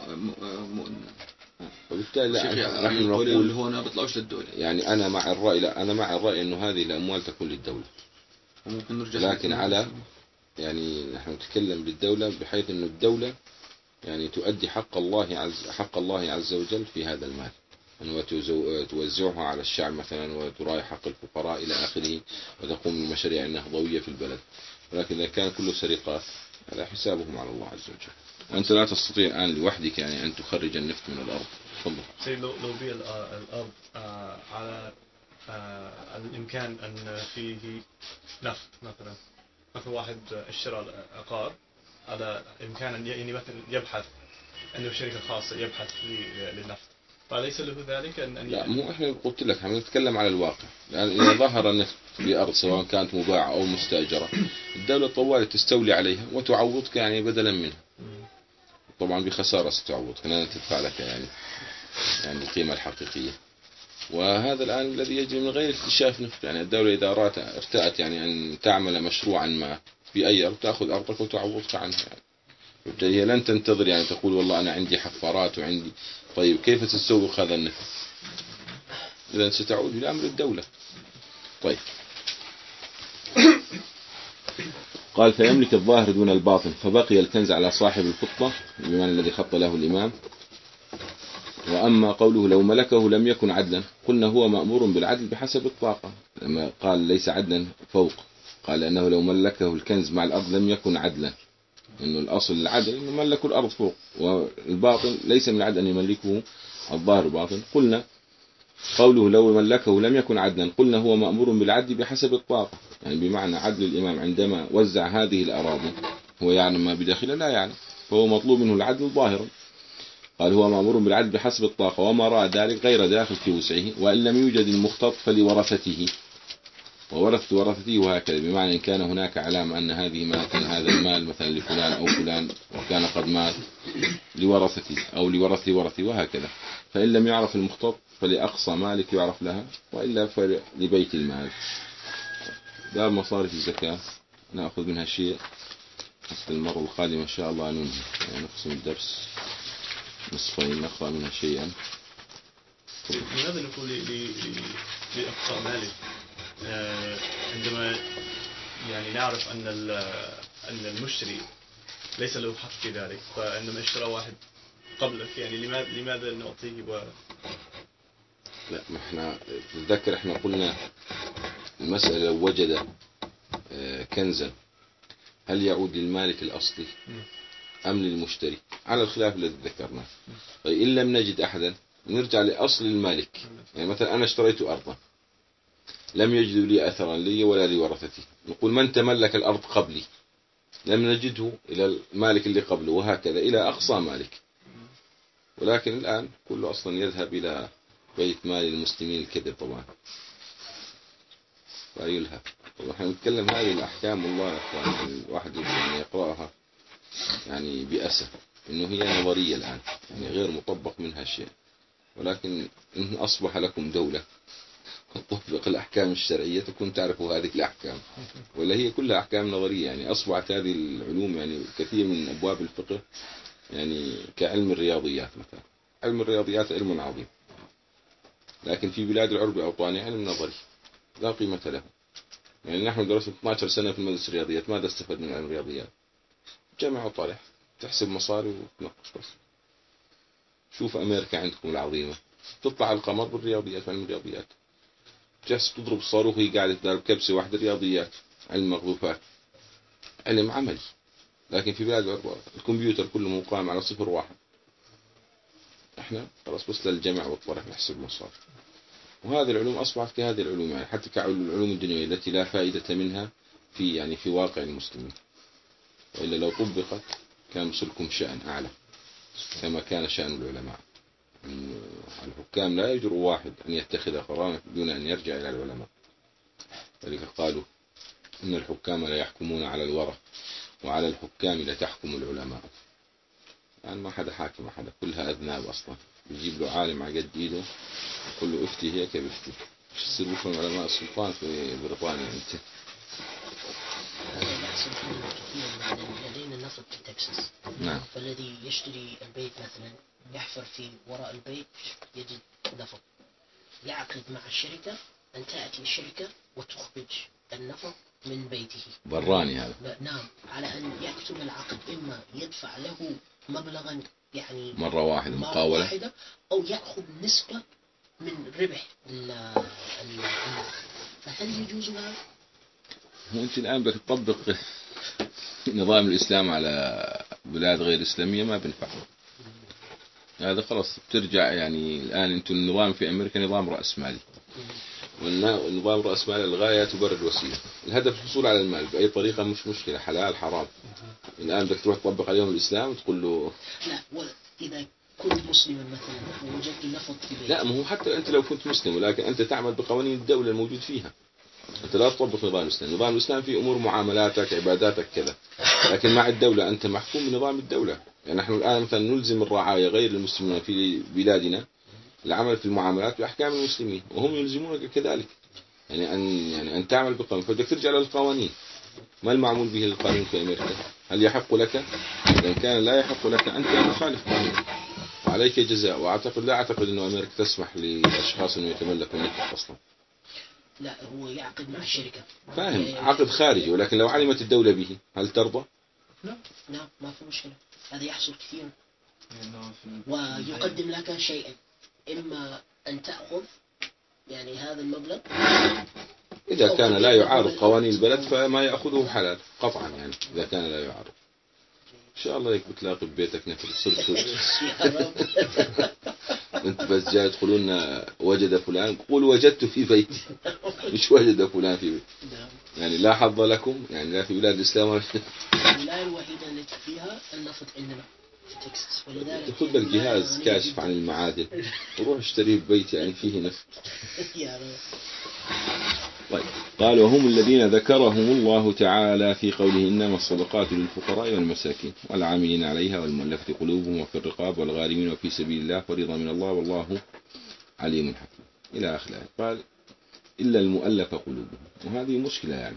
وبالتالي نحن نقول اللي هو ما بيطلعوش للدولة. يعني أنا مع الرأي، لا أنا مع الرأي إنه هذه الأموال تكون للدولة، وممكن نرجع لكن على يعني نحن نتكلم للدولة بحيث إنه الدولة يعني تؤدي حق الله عز حق الله عز وجل في هذا المال، أنه توزعها على الشعب مثلا وتراعي حق الفقراء إلى آخره، وتقوم بمشاريع النهضوية في البلد. ولكن إذا كان كله سرقات هذا حسابهم على الله عز وجل، وأنت لا تستطيع الآن لوحدك يعني أن تخرج النفط من الأرض. تفضل. سيد لو لو بيع الأرض آه على آه الإمكان أن فيه نفط مثلا، مثل واحد اشترى عقار على إمكان أن يعني مثلا يبحث عنده شركة خاصة يبحث للنفط، فليس له ذلك أن لا مو إحنا قلت لك احنا نتكلم على الواقع، لأن إذا ظهر النفط في أرض سواء كانت مباعة أو مستأجرة الدولة طوال تستولي عليها وتعوضك يعني بدلا منها، طبعا بخسارة ستعوضك، لا تدفع لك يعني يعني القيمة الحقيقية. وهذا الآن الذي يجري من غير اكتشاف نفط، يعني الدولة إذا أرادت ارتأت يعني أن تعمل مشروعا ما في أي أرض تأخذ أرضك وتعوضك عنها، يعني بالتالي هي لن تنتظر يعني تقول والله أنا عندي حفارات وعندي، طيب كيف تسوق هذا النفط؟ إذا ستعود إلى أمر الدولة. طيب قال فيملك الظاهر دون الباطن، فبقي الكنز على صاحب الخطة بمعنى الذي خط له الإمام. وأما قوله لو ملكه لم يكن عدلا، قلنا هو مأمور بالعدل بحسب الطاقة، لما قال ليس عدلا فوق، قال أنه لو ملكه الكنز مع الأرض لم يكن عدلا، إنه الأصل العدل إنه ملكوا الأرض فوق، والباطن ليس من العدل أن يملكه الظاهر باطن. قلنا قوله لو ملكه لم يكن عدلا، قلنا هو مأمور بالعدل بحسب الطاقة، يعني بمعنى عدل الإمام عندما وزع هذه الأراضي هو يعلم ما بداخله لا يعلم، فهو مطلوب منه العدل ظاهرا. قال هو مأمور بالعدل بحسب الطاقة، وما رأى ذلك غير داخل في وسعه، وإن لم يوجد المختط فلورثته. وورثت ورثتي وهكذا، بمعنى إن كان هناك علامة أن هذه مات هذا المال مثلا لفلان أو فلان وكان قد مات لورثتي أو لورث لورثي وهكذا. فإن لم يعرف المختط فلأقصى مالك يعرف لها، وإلا فلبيت المال. باب مصارف الزكاة نأخذ منها شيء حتى المرة القادمة إن شاء الله ننهي، يعني نقسم الدرس نصفين نقرأ منها شيئا. لماذا نقول لأقصى مالك عندما يعني نعرف أن أن المشتري ليس له حق في ذلك، فإنما اشترى واحد قبلك، يعني لماذا لماذا نعطيه و... لا، ما احنا تذكر احنا قلنا المسألة لو وجد كنزا هل يعود للمالك الأصلي أم للمشتري، على الخلاف الذي ذكرناه. طيب إن لم نجد أحدا نرجع لأصل المالك. يعني مثلا أنا اشتريت أرضا لم يجدوا لي أثرا لي ولا لورثتي، نقول من تملك الأرض قبلي، لم نجده إلى المالك اللي قبله، وهكذا إلى أقصى مالك. ولكن الآن كله أصلا يذهب إلى بيت مال المسلمين الكبير طبعا ويلهى. طبعا احنا نتكلم هذه الأحكام والله يا أخوان، يعني الواحد يعني يقرأها يعني بأسف إنه هي نظرية الآن، يعني غير مطبق منها شيء. ولكن إن أصبح لكم دولة تطبق الأحكام الشرعية تكون تعرفوا هذه الأحكام، ولا هي كلها أحكام نظرية. يعني أصبحت هذه العلوم يعني كثير من أبواب الفقه يعني كعلم الرياضيات مثلا. علم الرياضيات علم عظيم، لكن في بلاد العرب الأوطاني علم نظري لا قيمة له. يعني نحن درسنا اثنتي عشرة سنة في المدرسة الرياضيات، ماذا استفدنا من علم الرياضيات؟ جمع وطرح، تحسب مصاري وتنقش بس. شوف أمريكا عندكم العظيمة تطلع القمر بالرياضيات علم الرياضيات، جالس تضرب الصاروخ وهي قاعدة تضرب كبسة واحدة رياضيات علم مغذوفات علم عملي. لكن في بلاد العرب الكمبيوتر كله مقام على صفر واحد، احنا خلاص بس للجمع والطرح نحسب مصاري. وهذه العلوم أصبحت كهذه العلوم، يعني حتى كالعلوم الدنيوية التي لا فائدة منها في يعني في واقع المسلمين، وإلا لو طبقت كان وصلكم شأن أعلى كما كان شأن العلماء. الحكام لا يجرؤ واحد أن يتخذ قرارا دون أن يرجع إلى العلماء. ذلك قالوا إن الحكام لا يحكمون على الورى وعلى الحكام لا تحكم العلماء. يعني ما حدا حاكم ما حدا، كلها أذناب أصلا. يجيب له عالم على قد إيده يقول له افتي هيك بفتي. مش تصير بكم علماء السلطان في بريطانيا أنت. هذا يحصل فيه كثير من لدينا النفط في تكساس. نعم. فالذي يشتري البيت مثلا يحفر في وراء البيت يجد نفط، يعقد مع الشركة أن تأتي الشركة وتخرج النفط من بيته. براني هذا. نعم، على أن يكتب العقد، إما يدفع له مبلغا يعني مرة واحدة مقاولة، واحدة، أو يأخذ نسبة من ربح النفط. فهل يجوز هذا؟ هو أنت الآن بدك تطبق نظام الإسلام على بلاد غير إسلامية ما بنفع. هذا خلاص بترجع يعني الآن أنتم النظام في أمريكا نظام رأسمالي، والنظام رأسمالي الغاية تبرر الوسيلة. الهدف الحصول على المال بأي طريقة مش مشكلة، حلال حرام. الآن بدك تروح تطبق عليهم الإسلام وتقول له لا، وإذا كنت مسلما مثلا ووجدت نفط في بيتي. لا، ما هو حتى أنت لو كنت مسلم، ولكن أنت تعمل بقوانين الدولة الموجود فيها. أنت لا تطبق نظام الإسلام. نظام الإسلام في أمور معاملاتك عباداتك كذا، لكن مع الدولة أنت محكوم بنظام الدولة. يعني نحن الآن مثلا نلزم الرعاية غير المسلمين في بلادنا العمل في المعاملات بأحكام المسلمين، وهم يلزمونك كذلك. يعني أن يعني أن تعمل بقانون، فبدك ترجع للقوانين. ما المعمول به القانون في أمريكا؟ هل يحق لك؟ إذا كان لا يحق لك أنت مخالف قانون وعليك جزاء. وأعتقد لا أعتقد أنه أمريكا تسمح لأشخاص أنه يتملكوا النفط أصلا. لا، هو يعقد مع الشركة. فاهم، عقد خارجي. ولكن لو علمت الدولة به هل ترضى؟ لا لا، ما في مشكلة. هذا يحصل كثيرا. ويقدم لك شيئا، إما أن تأخذ يعني هذا المبلغ، إذا كان لا يعارض قوانين البلد فما يأخذه حلال قطعا. يعني إذا كان لا يعارض إن شاء الله هيك بتلاقي ببيتك نفر صرت أنت بس جاي تقولون وجد فلان، قول وجدت في بيتي، مش وجد فلان في بيتي. يعني لا حظ لكم، يعني لا في بلاد الإسلام. الولاية الوحيدة التي فيها النفط عندنا في تكساس، ولذلك خذ لك جهاز كاشف عن المعادن وروح اشتريه ببيت يعني فيه نفط. يا رب. طيب. قال وهم الذين ذكرهم الله تعالى في قوله إنما الصدقات للفقراء والمساكين والعاملين عليها والمؤلفة قلوبهم وفي الرقاب والغارمين وفي سبيل الله فريضة من الله والله عليم حكيم إلى آخره. قال إلا المؤلفة قلوبهم، وهذه مشكلة يعني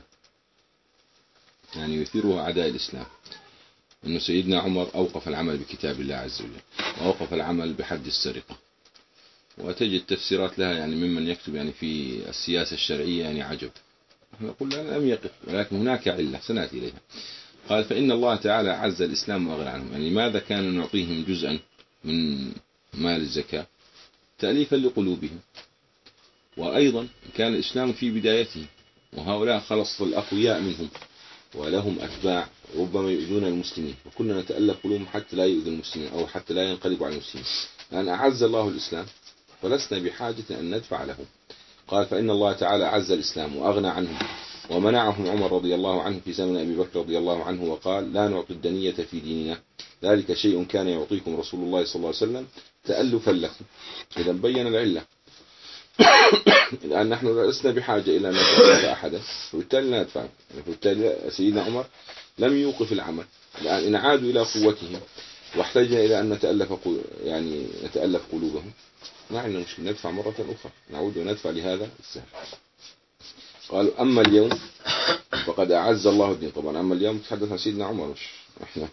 يعني يثيرها أعداء الإسلام، أن سيدنا عمر أوقف العمل بكتاب الله عز وجل وأوقف العمل بحد السرقة، وتجد تفسيرات لها يعني ممن يكتب يعني في السياسة الشرعية يعني عجب. نحن نقول لم يقف، ولكن هناك علة سنأتي إليها. قال فإن الله تعالى عز الإسلام وأغنى عنهم، يعني لماذا كان نعطيهم جزءا من مال الزكاة؟ تأليفا لقلوبهم، وأيضا كان الإسلام في بدايته وهؤلاء خلص الأقوياء منهم ولهم أتباع ربما يؤذون المسلمين، وكنا نتألف قلوبهم حتى لا يؤذوا المسلمين أو حتى لا ينقلبوا على المسلمين، لأن أعز الله الإسلام فلسنا بحاجة أن ندفع لهم. قال فإن الله تعالى عز الإسلام وأغنى عنهم ومنعهم عمر رضي الله عنه في زمن أبي بكر رضي الله عنه وقال لا نعطي الدنية في ديننا، ذلك شيء كان يعطيكم رسول الله صلى الله عليه وسلم تألفا لكم. إذا بين العلة الآن نحن لسنا بحاجة إلى أن نتألف أحدا، فبالتالي لا ندفع. فبالتالي سيدنا عمر لم يوقف العمل، الآن إن عادوا إلى قوتهم واحتاجنا إلى أن نتألف يعني نتألف قلوبهم ما عندنا مشكلة، ندفع مرة أخرى، نعود وندفع لهذا السهم. قالوا أما اليوم فقد أعز الله الدين. طبعا أما اليوم تحدث عن سيدنا عمر مش إحنا.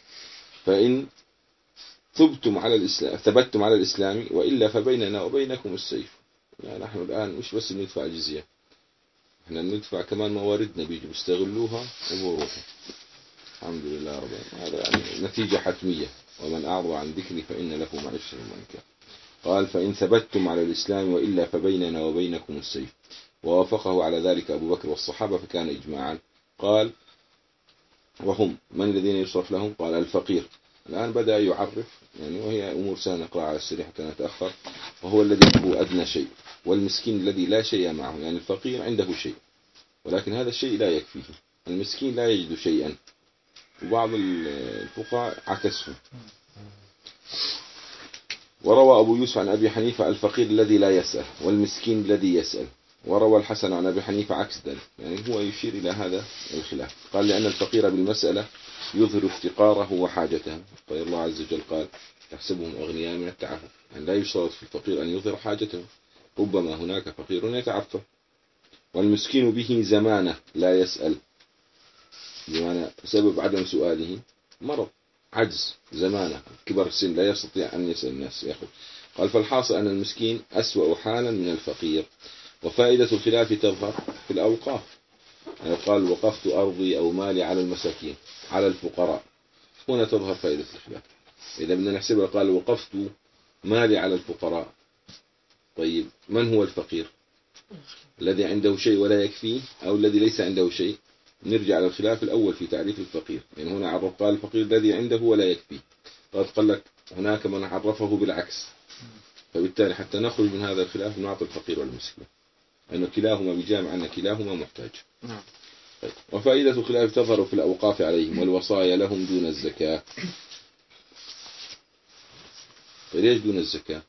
فإن ثبتم على الإسلام ثبتتم على الإسلام وإلا فبيننا وبينكم السيف. يعني نحن الآن مش بس ندفع الجزية، إحنا ندفع كمان مواردنا بيجوا بيستغلوها وبروحها. الحمد لله رب العالمين. هذا يعني نتيجة حتمية، ومن أعرض عن ذكري فإن له معيشة ضنكا. قال فإن ثبتتم على الإسلام وإلا فبيننا وبينكم السيف، ووافقه على ذلك أبو بكر والصحابة فكان إجماعا. قال وهم من الذين يصرف لهم؟ قال الفقير. الآن بدأ يعرف يعني، وهي أمور سهلة نقرأ على السريع حتى نتأخر. وهو الذي هو أدنى شيء، والمسكين الذي لا شيء معه، يعني الفقير عنده شيء ولكن هذا الشيء لا يكفيه، المسكين لا يجد شيئا، وبعض الفقراء عكسهم. وروى أبو يوسف عن أبي حنيفة الفقير الذي لا يسأل والمسكين الذي يسأل. وروى الحسن عن أبي حنيفة عكس ذلك، يعني هو يشير إلى هذا الخلاف. قال لأن الفقير بالمسألة يظهر افتقاره وحاجته. قال الله عز وجل قال تحسبهم أغنياء من التعفف، يعني لا يشترط في الفقير أن يظهر حاجته، ربما هناك فقير يتعفف. والمسكين به زمانه لا يسأل، بمعنى سبب عدم سؤاله مرض عجز زمانه كبر السن لا يستطيع أن يسأل الناس يأخذ. قال فالحاصل أن المسكين أسوأ حالا من الفقير. وفائدة الخلاف تظهر في الأوقاف، يعني قال وقفت أرضي أو مالي على المساكين على الفقراء، هنا تظهر فائدة الخلاف. إذا بدنا نحسبها قال وقفت مالي على الفقراء، طيب من هو الفقير؟ الذي عنده شيء ولا يكفيه أو الذي ليس عنده شيء؟ نرجع على الخلاف الأول في تعريف الفقير، يعني هنا عرف قال الفقير الذي عنده ولا يكفيه، قد قال لك هناك من عرفه بالعكس، فبالتالي حتى نخرج من هذا الخلاف نعطي الفقير والمسكين أن كلاهما بجامع أن كلاهما محتاج. طيب. وفائدة الخلاف تظهر في الأوقاف عليهم والوصايا لهم دون الزكاة. فليش دون الزكاة؟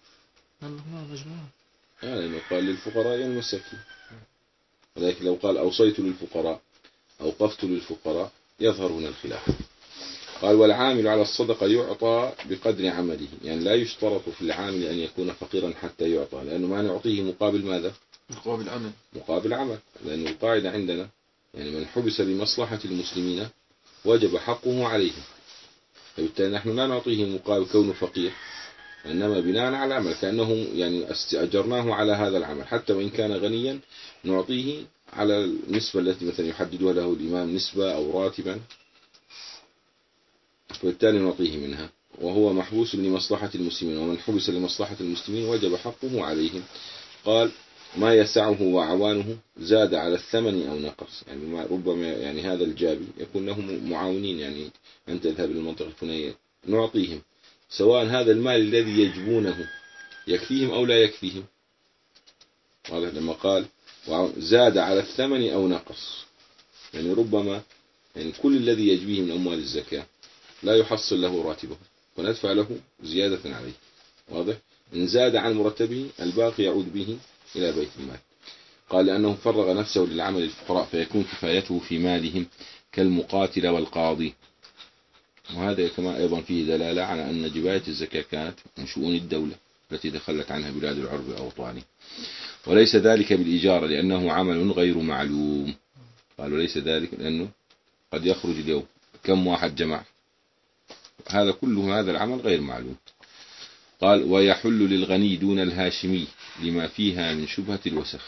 يعني لأنه قال للفقراء والمساكين، ولكن لو قال أوصيت للفقراء أوقفت للفقراء يظهر هنا الخلاف. قال والعامل على الصدقة يعطى بقدر عمله، يعني لا يشترط في العامل أن يكون فقيرا حتى يعطى، لأنه ما نعطيه مقابل ماذا؟ مقابل عمل. مقابل عمل، لأنه القاعدة عندنا يعني من حبس لمصلحة المسلمين وجب حقه عليهم، فبالتالي نحن لا نعطيه مقابل كونه فقير، إنما بناء على العمل، كأنه يعني استأجرناه على هذا العمل، حتى وإن كان غنيا نعطيه على النسبة التي مثلا يحددها له الإمام، نسبة أو راتبا، فبالتالي نعطيه منها، وهو محبوس لمصلحة المسلمين، ومن حبس لمصلحة المسلمين وجب حقه عليهم. قال ما يسعه وعوانه زاد على الثمن أو نقص، يعني ربما يعني هذا الجابي يكون لهم معاونين، يعني أنت تذهب للمنطقة الفلانية نعطيهم، سواء هذا المال الذي يجبونه يكفيهم أو لا يكفيهم. واضح لما قال زاد على الثمن أو نقص، يعني ربما يعني كل الذي يجبيه من أموال الزكاة لا يحصل له راتبه فندفع له زيادة عليه. واضح؟ إن زاد عن مرتبه الباقي يعود به إلى بيت المال. قال لأنه فرغ نفسه للعمل الفقراء فيكون كفايته في مالهم كالمقاتل والقاضي. وهذا كما أيضا فيه دلالة على أن جباية الزكاة كانت من شؤون الدولة التي تخلت عنها بلاد العرب أوطانه، وليس ذلك بالإجارة لأنه عمل غير معلوم. قال وليس ذلك لأنه قد يخرج اليوم كم واحد جمع، هذا كله هذا العمل غير معلوم. قال ويحل للغني دون الهاشمي لما فيها من شبهة الوسخ.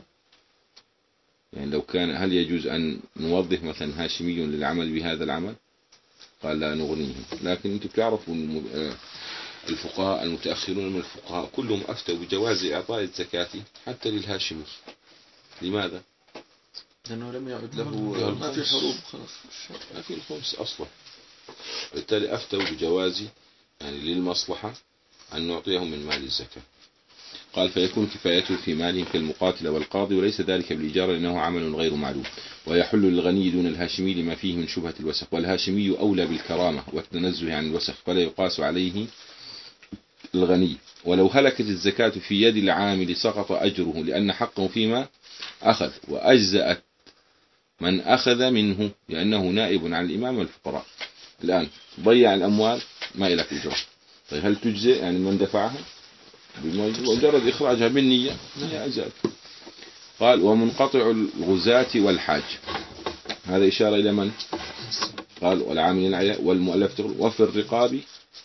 يعني لو كان هل يجوز أن نوظف مثلا هاشمي للعمل بهذا العمل؟ قال لا نغنيهم. لكن أنتم تعرفوا الفقهاء المتأخرون من الفقهاء كلهم أفتوا بجواز إعطاء الزكاة حتى للهاشمي. لماذا؟ لأنه لم يعد له ما في الخمس. حروب خلاص ما في الخمس أصلا، بالتالي أفتوا بجواز يعني للمصلحة أن نعطيهم من مال الزكاة. قال فيكون كفايته في مالهم كالمقاتل والقاضي وليس ذلك بالإجارة لأنه عمل غير معلوم. ويحل للغني دون الهاشمي لما فيه من شبهة الوسخ، والهاشمي أولى بالكرامة والتنزه عن الوسخ فلا يقاس عليه الغني. ولو هلكت الزكاة في يد العامل سقط أجره لأن حقه فيما أخذ، وأجزأت من أخذ منه لأنه نائب عن الإمام والفقراء. الآن ضيع الأموال ما إلك أجرة، طيب هل تجزئ يعني من دفعها؟ بمجرد إخراجها بالنية هي أجزأت. قال ومنقطع الغزاة والحاج، هذا إشارة إلى من؟ قال والعاملين عليه والمؤلفة وفي الرقاب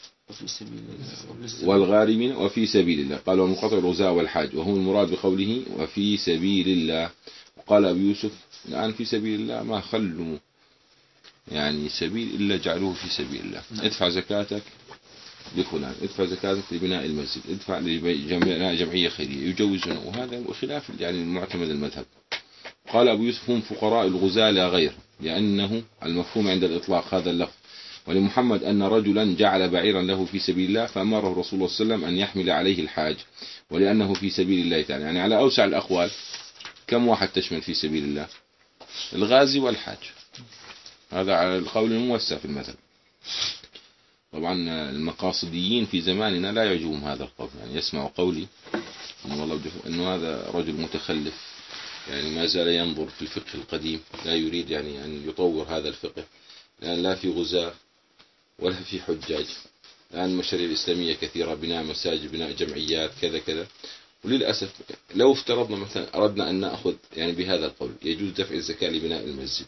والغارمين وفي سبيل الله. قال ومنقطع الغزاة والحاج وهو المراد بقوله وفي سبيل الله. وقال أبو يوسف الآن في سبيل الله ما خلوا يعني سبيل إلا جعلوه في سبيل الله. ادفع زكاتك لفلان، ادفع زكاتك لبناء المسجد، ادفع لبناء جمعية خيرية، يجوزون، وهذا خلاف يعني المعتمد المذهب. قال أبو يوسف هم فقراء الغزاة لا غير، لأنه المفهوم عند الإطلاق هذا اللفظ. ولمحمد أن رجلا جعل بعيرا له في سبيل الله فأمره رسول الله صلى الله عليه وسلم أن يحمل عليه الحاج، ولأنه في سبيل الله تعالى. يعني على أوسع الأقوال كم واحد تشمل في سبيل الله؟ الغازي والحاج، هذا على القول الموسع في المذهب. طبعا المقاصديين في زماننا لا يعجبهم هذا القول، يعني يسمع قولي إنه والله إنه هذا رجل متخلف، يعني ما زال ينظر في الفقه القديم، لا يريد يعني أن يطور هذا الفقه، لأن لا في غزاة ولا في حجاج. الآن المشاريع الإسلامية كثيرة، بناء مساجد، بناء جمعيات، كذا كذا. وللأسف لو افترضنا مثلا أردنا أن نأخذ يعني بهذا القول يجوز دفع الزكاة لبناء المسجد،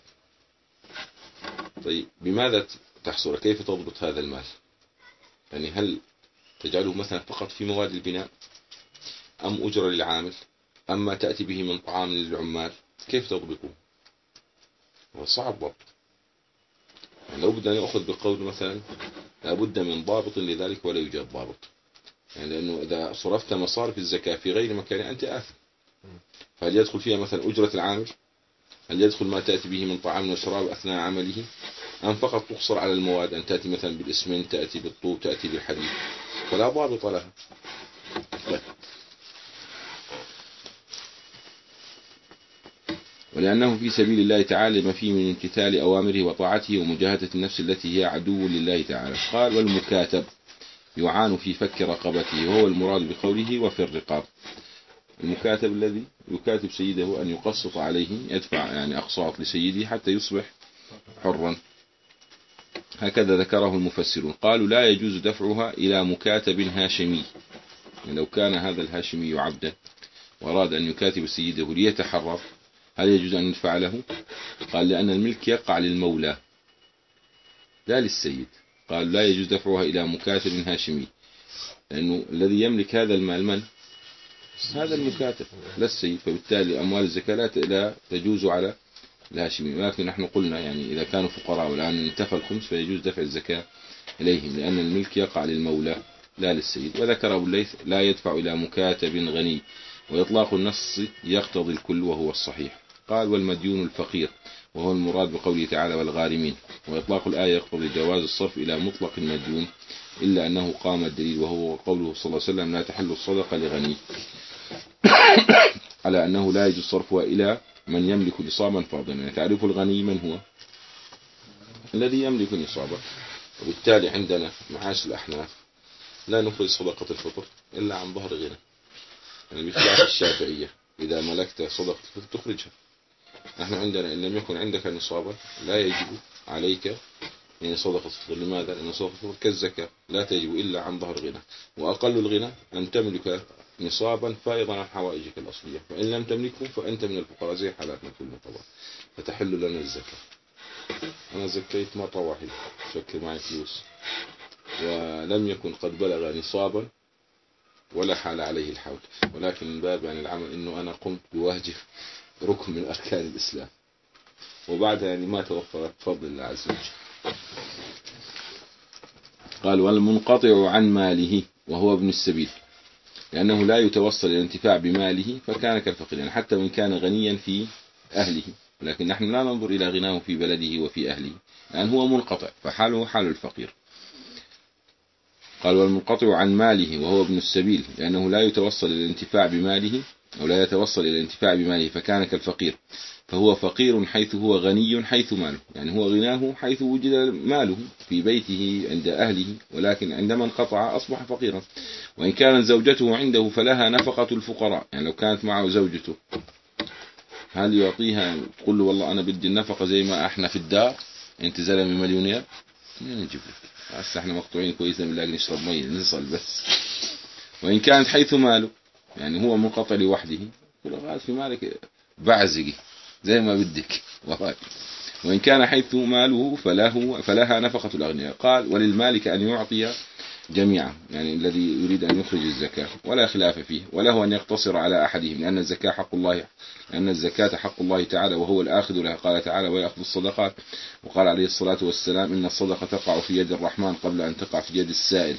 طيب بماذا تحصل؟ كيف تضبط هذا المال؟ يعني هل تجعله مثلا فقط في مواد البناء، أم أجرة للعامل، أم ما تأتي به من طعام للعمال؟ كيف تضبطه؟ هو صعب ضبط. يعني لو بدنا نأخذ بقول مثلا لابد من ضابط لذلك ولا يوجد ضابط، يعني لأنه إذا صرفت مصارف الزكاة في غير مكان أنت آثم. فهل يدخل فيها مثلا أجرة العامل؟ هل يدخل ما تأتي به من طعام وشراب أثناء عمله؟ أم فقط تقصر على المواد أن تأتي مثلا بالإسمنت، تأتي بالطوب، تأتي بالحديد؟ فلا ضابط لها. ولأنه في سبيل الله تعالى ما فيه من امتثال أوامره وطاعته ومجاهدة النفس التي هي عدو لله تعالى. قال والمكاتب يعان في فك رقبته، وهو المراد بقوله وفي الرقاب. المكاتب الذي يكاتب سيده أن يقسط عليه، يدفع يعني أقساط لسيده حتى يصبح حرا، هكذا ذكره المفسرون. قالوا لا يجوز دفعها إلى مكاتب هاشمي، يعني لو كان هذا الهاشمي عبدا وأراد أن يكاتب سيده ليتحرر هل يجوز أن يدفع له؟ قال لأن الملك يقع للمولى لا للسيد. قال لا يجوز دفعها إلى مكاتب هاشمي، لأنه الذي يملك هذا المال من؟ هذا المكاتب لا السيد، فبالتالي أموال الزكاة لا تجوز على الهاشمي. ولكن نحن قلنا يعني إذا كانوا فقراء والآن انتفى الخمس فيجوز دفع الزكاة إليهم، لأن الملك يقع للمولى لا للسيد. وذكر أبو الليث لا يدفع إلى مكاتب غني، وإطلاق النص يقتضي الكل وهو الصحيح. قال والمديون الفقير، وهو المراد بقوله تعالى والغارمين. وإطلاق الآية يقتضي جواز الصرف إلى مطلق المديون، إلا أنه قام الدليل وهو قوله صلى الله عليه وسلم لا تحل الصدقة لغني، على أنه لا يجوز صرفها إلى من يملك نصابا فاضلا. يعني تعرف الغني من هو؟ الذي يملك نصابا. وبالتالي عندنا معاش الأحناف لا نخرج صدقة الفطر إلا عن ظهر غنى، يعني بخلاف الشافعية إذا ملكت صدقة الفطر تخرجها. نحن عندنا إن لم يكن عندك نصابا لا يجب عليك يعني صدقة الفطر. لماذا؟ لأن صدقة الفطر كالزكاة لا تجب إلا عن ظهر غنى، وأقل الغنى أن تملك نصابا فائضا عن حوائجك الأصلية، فإن لم تملكه فأنت من الفقراء زي حالاتنا كلنا طبعا، فتحل لنا الزكاة. أنا زكيت مرة واحدة شكل معي فلوس ولم يكن قد بلغ نصابا ولا حال عليه الحول، ولكن من باب يعني العمل إنه أنا قمت بواجب ركن من أركان الإسلام، وبعدها يعني ما توفر بفضل الله عز وجل. قال والمنقطع عن ماله وهو ابن السبيل لأنه لا يتوصل إلى الانتفاع بماله فكان كالفقير، يعني حتى وإن كان غنيا في أهله، لكن نحن لا ننظر إلى غناه في بلده وفي أهله لأن هو منقطع فحاله حال الفقير. قال والمنقطع عن ماله وهو ابن السبيل لأنه لا يتوصل إلى الانتفاع بماله أو لا يتوصل إلى الانتفاع بماله فكان كالفقير، فهو فقير حيث هو غني حيث ماله، يعني هو غناه حيث وجد ماله في بيته عند أهله، ولكن عندما انقطع أصبح فقيرا. وإن كانت زوجته عنده فلها نفقة الفقراء، يعني لو كانت معه زوجته هل يعطيها تقول له والله أنا بدي النفقة زي ما احنا في الدار أنت زلمة مليونير نجيب لك هسه احنا مقطوعين كويسا بنلاقي نشرب مية نصل بس. وإن كانت حيث ماله يعني هو منقطع لوحده قل في مالك بعزقي زي ما بدك وراك. وإن كان حيث ماله فله فلها نفقة الأغنياء. قال وللمالك أن يعطي جميعا، يعني الذي يريد أن يخرج الزكاة ولا خلاف فيه، وله أن يقتصر على أحدهم لأن الزكاة حق الله، لأن الزكاة حق الله تعالى وهو الآخذ لها. قال تعالى ويأخذ الصدقات، وقال عليه الصلاة والسلام إن الصدقة تقع في يد الرحمن قبل أن تقع في يد السائل.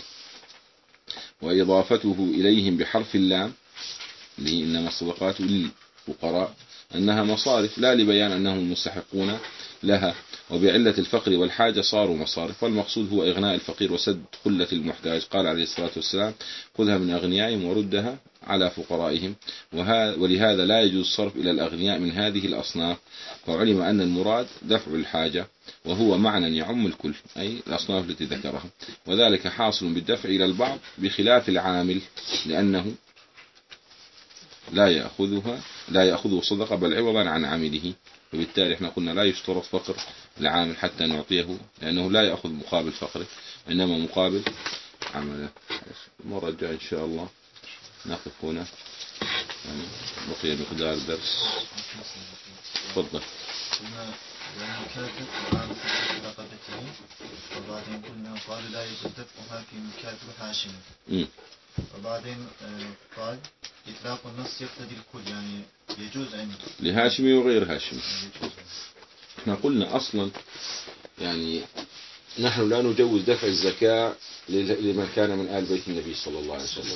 وإضافته إليهم بحرف اللام اللي إنما الصدقات للفقراء أنها مصارف لا لبيان أنهم مستحقون لها، وبعلة الفقر والحاجة صاروا مصارف، والمقصود هو إغناء الفقير وسد خلة المحتاج. قال عليه الصلاة والسلام خذها من أغنيائهم وردها على فقرائهم، ولهذا لا يجوز الصرف إلى الأغنياء من هذه الأصناف، فعلم أن المراد دفع الحاجة وهو معنى يعم الكل أي الأصناف التي ذكرها، وذلك حاصل بالدفع إلى البعض بخلاف العامل لأنه لا يأخذها لا يأخذه صدقة بل عوضا عن عامله، وبالتالي احنا قلنا لا يشترط فقر العامل حتى نعطيه لأنه لا يأخذ مقابل فقره إنما مقابل عمله. المرة الجاية إن شاء الله نقف هنا، يعني بقي مقدار الدرس. تفضل. لأنه كاتب وعامل في رقبته وبعدين قلنا قال لا يجوز دفعها في مكاتب هاشم، وبعدين قال إطلاق النص يقتضي الكل، يعني يجوز أن لهاشمي وغير هاشمي. احنا قلنا أصلا يعني نحن لا نجوز دفع الزكاة لمن كان من آل بيت النبي صلى الله عليه وسلم.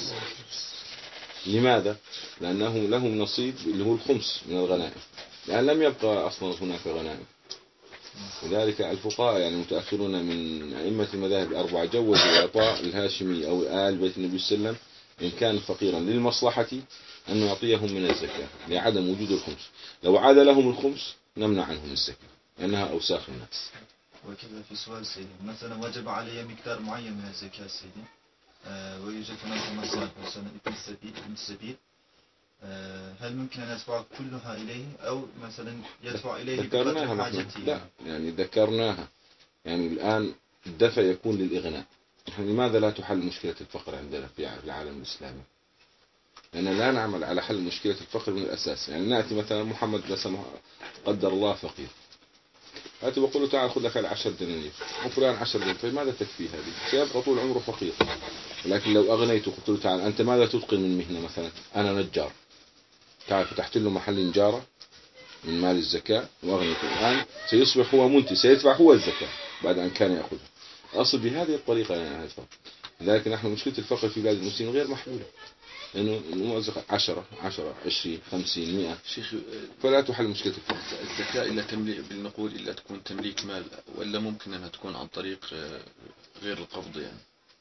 لماذا؟ لأنه لهم نصيب اللي هو الخمس من الغنائم، لأن لم يبقى أصلا هناك غنائم. لذلك الفقهاء يعني المتأخرون من أئمة المذاهب الأربعة جوزوا إعطاء الهاشمي أو آل بيت النبي صلى الله عليه وسلم إن كان فقيرا للمصلحة أن يعطيهم من الزكاة لعدم وجود الخمس. لو عاد لهم الخمس نمنع عنهم الزكاة لأنها أوساخ الناس. وكذا في سؤال سيدي، مثلا وجب علي مقدار معين من الزكاة سيدي، آه ويوجد هناك مصارف مثلا ابن السبيل ابن السبيل، آه هل ممكن أن يدفع كلها إليه أو مثلا يدفع إليه بقدر حاجته؟ لا يعني ذكرناها، يعني الآن الدفع يكون للإغناء. لماذا لا تحل مشكلة الفقر عندنا في العالم الإسلامي؟ لأننا لا نعمل على حل مشكلة الفقر من الأساس. يعني نأتي مثلا محمد مثلا قدر الله فقير، أتي بقول له تعال خذ لك العشر دنانير وفلان عشر دنانير، فماذا تكفي هذه؟ سيبقى طول عمره فقير. ولكن لو أغنيته قلت له تعال أنت ماذا تتقن من مهنة؟ مثلا أنا نجار، تعال فتحت له محل نجارة من مال الزكاة وأغنيته، الآن سيصبح هو منتج سيدفع هو الزكاة بعد أن كان يأخذها. أصل بهذه الطريقة يعني هذا. لكن نحن مشكلة الفقر في بلاد المسلمين غير محلولة، لأنه الموزع عشرة عشرة عشرين خمسين مئة شيخ، فلا تحل مشكلة الفقر. الزكاة إلا تمليك بالنقول إلا تكون تمليك مال، ولا ممكن أنها تكون عن طريق غير القبض يعني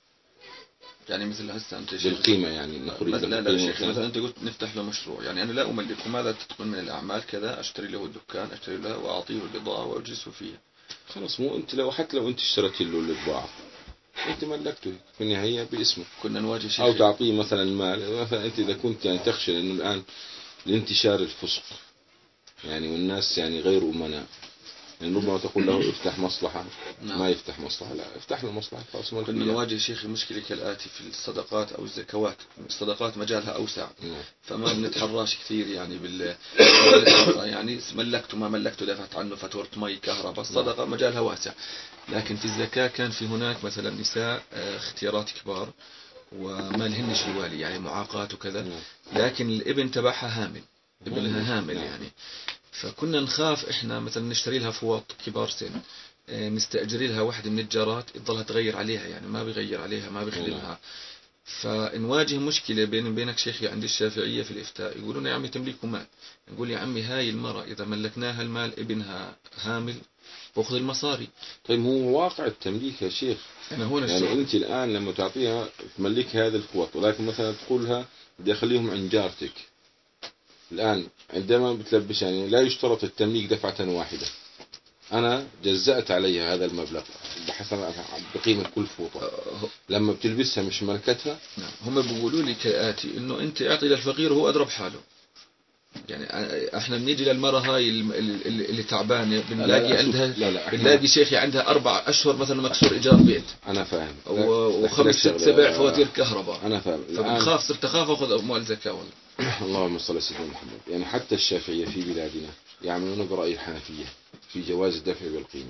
يعني مثل هسه أنت شيخ بالقيمة يعني نخرج لا لا شيخ مثلا أنت قلت نفتح له مشروع، يعني أنا لا أملكه، ماذا تتقن من الأعمال كذا، أشتري له الدكان أشتري له وأعطيه البضاعة وأجلسه فيها. خلاص مو أنت لو حتى لو أنت اشتريت له البضاعة أنت ملكته في النهاية باسمه. كنا نواجه شيخ أو تعطيه مثلا المال، مثلا أنت إذا كنت يعني تخشى إنه الآن لانتشار الفسق يعني، والناس يعني غير أمناء. يعني ربما تقول له افتح مصلحة نعم. ما يفتح مصلحة، لا افتح له مصلحة خلاص. كنا نواجه شيخ المشكلة كالآتي في الصدقات أو الزكوات. الصدقات مجالها أوسع، نعم. فما بنتحراش كثير يعني بال يعني ملكته ما ملكته دفعت عنه فاتورة مي كهرباء. الصدقة مجالها واسع، لكن في الزكاة كان في هناك مثلا نساء اختيارات كبار وما لهنش الوالي يعني معاقات وكذا، لكن الابن تبعها هامل، ابنها هامل يعني. فكنا نخاف احنا مثلا نشتري لها فواط كبار سن، نستأجري لها واحدة من النجارات تضلها تغير عليها يعني ما بيغير عليها ما بيخدمها. فنواجه مشكلة بين وبينك شيخي عند الشافعية في الإفتاء، يقولون يا عمي تمليكوا مال، نقول يا عمي هاي المرأة إذا ملكناها المال ابنها هامل وأخذ المصاري. طيب هو واقع التمليك يا شيخ. أنا هون يعني السؤال. أنت الآن لما تعطيها تملك هذا الفوط، ولكن مثلا تقولها بدي أخليهم عند جارتك. الآن عندما بتلبس يعني لا يشترط التمليك دفعة واحدة، أنا جزأت عليها هذا المبلغ بحسب بقيمة كل فوطة، لما بتلبسها مش ملكتها. نعم. هم بيقولوا لي كآتي إنه أنت أعطي للفقير وهو أضرب حاله. يعني احنا بنيجي للمرة هاي اللي, اللي تعبانة بنلاقي عندها لا لا بنلاقي شيخي عندها أربع أشهر مثلا مكسور إيجار بيت. أنا فاهم. وخمس ست سبع فواتير كهرباء. أنا فاهم. فبنخاف صرت أخاف أخذ أموال زكاة والله. اللهم صل على سيدنا محمد. يعني حتى الشافعية في بلادنا يعملون برأي الحنفية في جواز الدفع بالقيمة.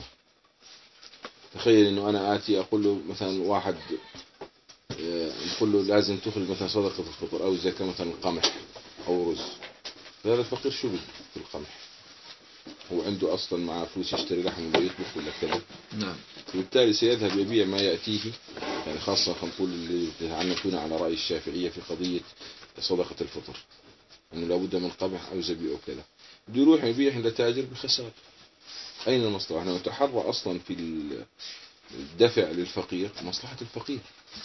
تخيل إنه أنا آتي أقول له مثلا واحد نقول له لازم تخرج مثلا صدقة الفطر أو زكاة مثلا قمح أو رز، هذا الفقير شو بده في القمح؟ هو عنده أصلا معه فلوس يشتري لحم ولا يطبخ ولا كذا. نعم. وبالتالي سيذهب يبيع ما يأتيه. يعني خاصة خلينا نقول اللي يتعنتون على رأي الشافعية في قضية صدقة الفطر أنه لابد من قمح أو زبيب أو كذا، بده يروح يبيع عند تاجر بخسارة. أين المصلحة؟ احنا نتحرى أصلا في الدفع للفقير مصلحة الفقير.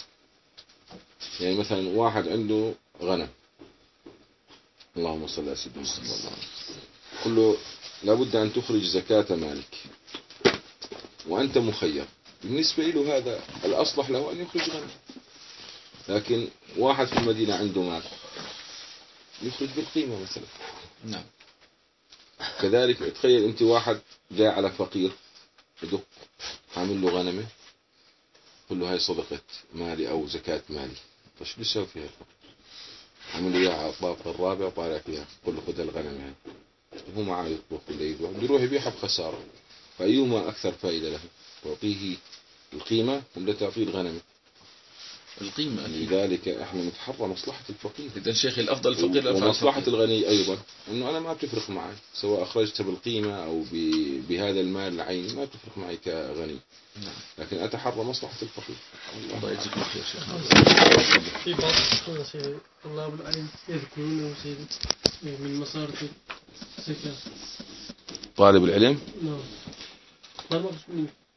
يعني مثلا واحد عنده غنم، اللهم صل على سيدنا محمد، قل له لابد أن تخرج زكاة مالك وأنت مخير. بالنسبة له هذا الأصلح له أن يخرج غنم. لكن واحد في المدينة عنده مال يخرج بالقيمة مثلا. نعم. كذلك تخيل أنت واحد جاء على فقير يدق عامل له غنمه، قل له هاي صدقة مالي أو زكاة مالي. فش بيسوي فيها الفقير؟ عمل له إياها على الطابق الرابع طالع فيها، قل له خذ الغنم هاي. هو معاه يطبخ ولا يذبح بيروح يبيعها بخسارة. فأيهما أكثر فائدة له؟ تعطيه القيمة ولا تعطيه الغنم؟ القيمة. لذلك احنا نتحرى مصلحة الفقير. إذا شيخ الأفضل الفقير ومصلحة الغني أيضا، إنه أنا ما بتفرق معي سواء أخرجت بالقيمة أو بهذا المال العيني، ما بتفرق معي كغني. نعم. لكن أتحرى مصلحة الفقير. الله يجزيك خير شيخ. في بعض الشيخ طلاب العلم يذكرون من مصارف الزكاة. طالب العلم؟ نعم. ما المقصود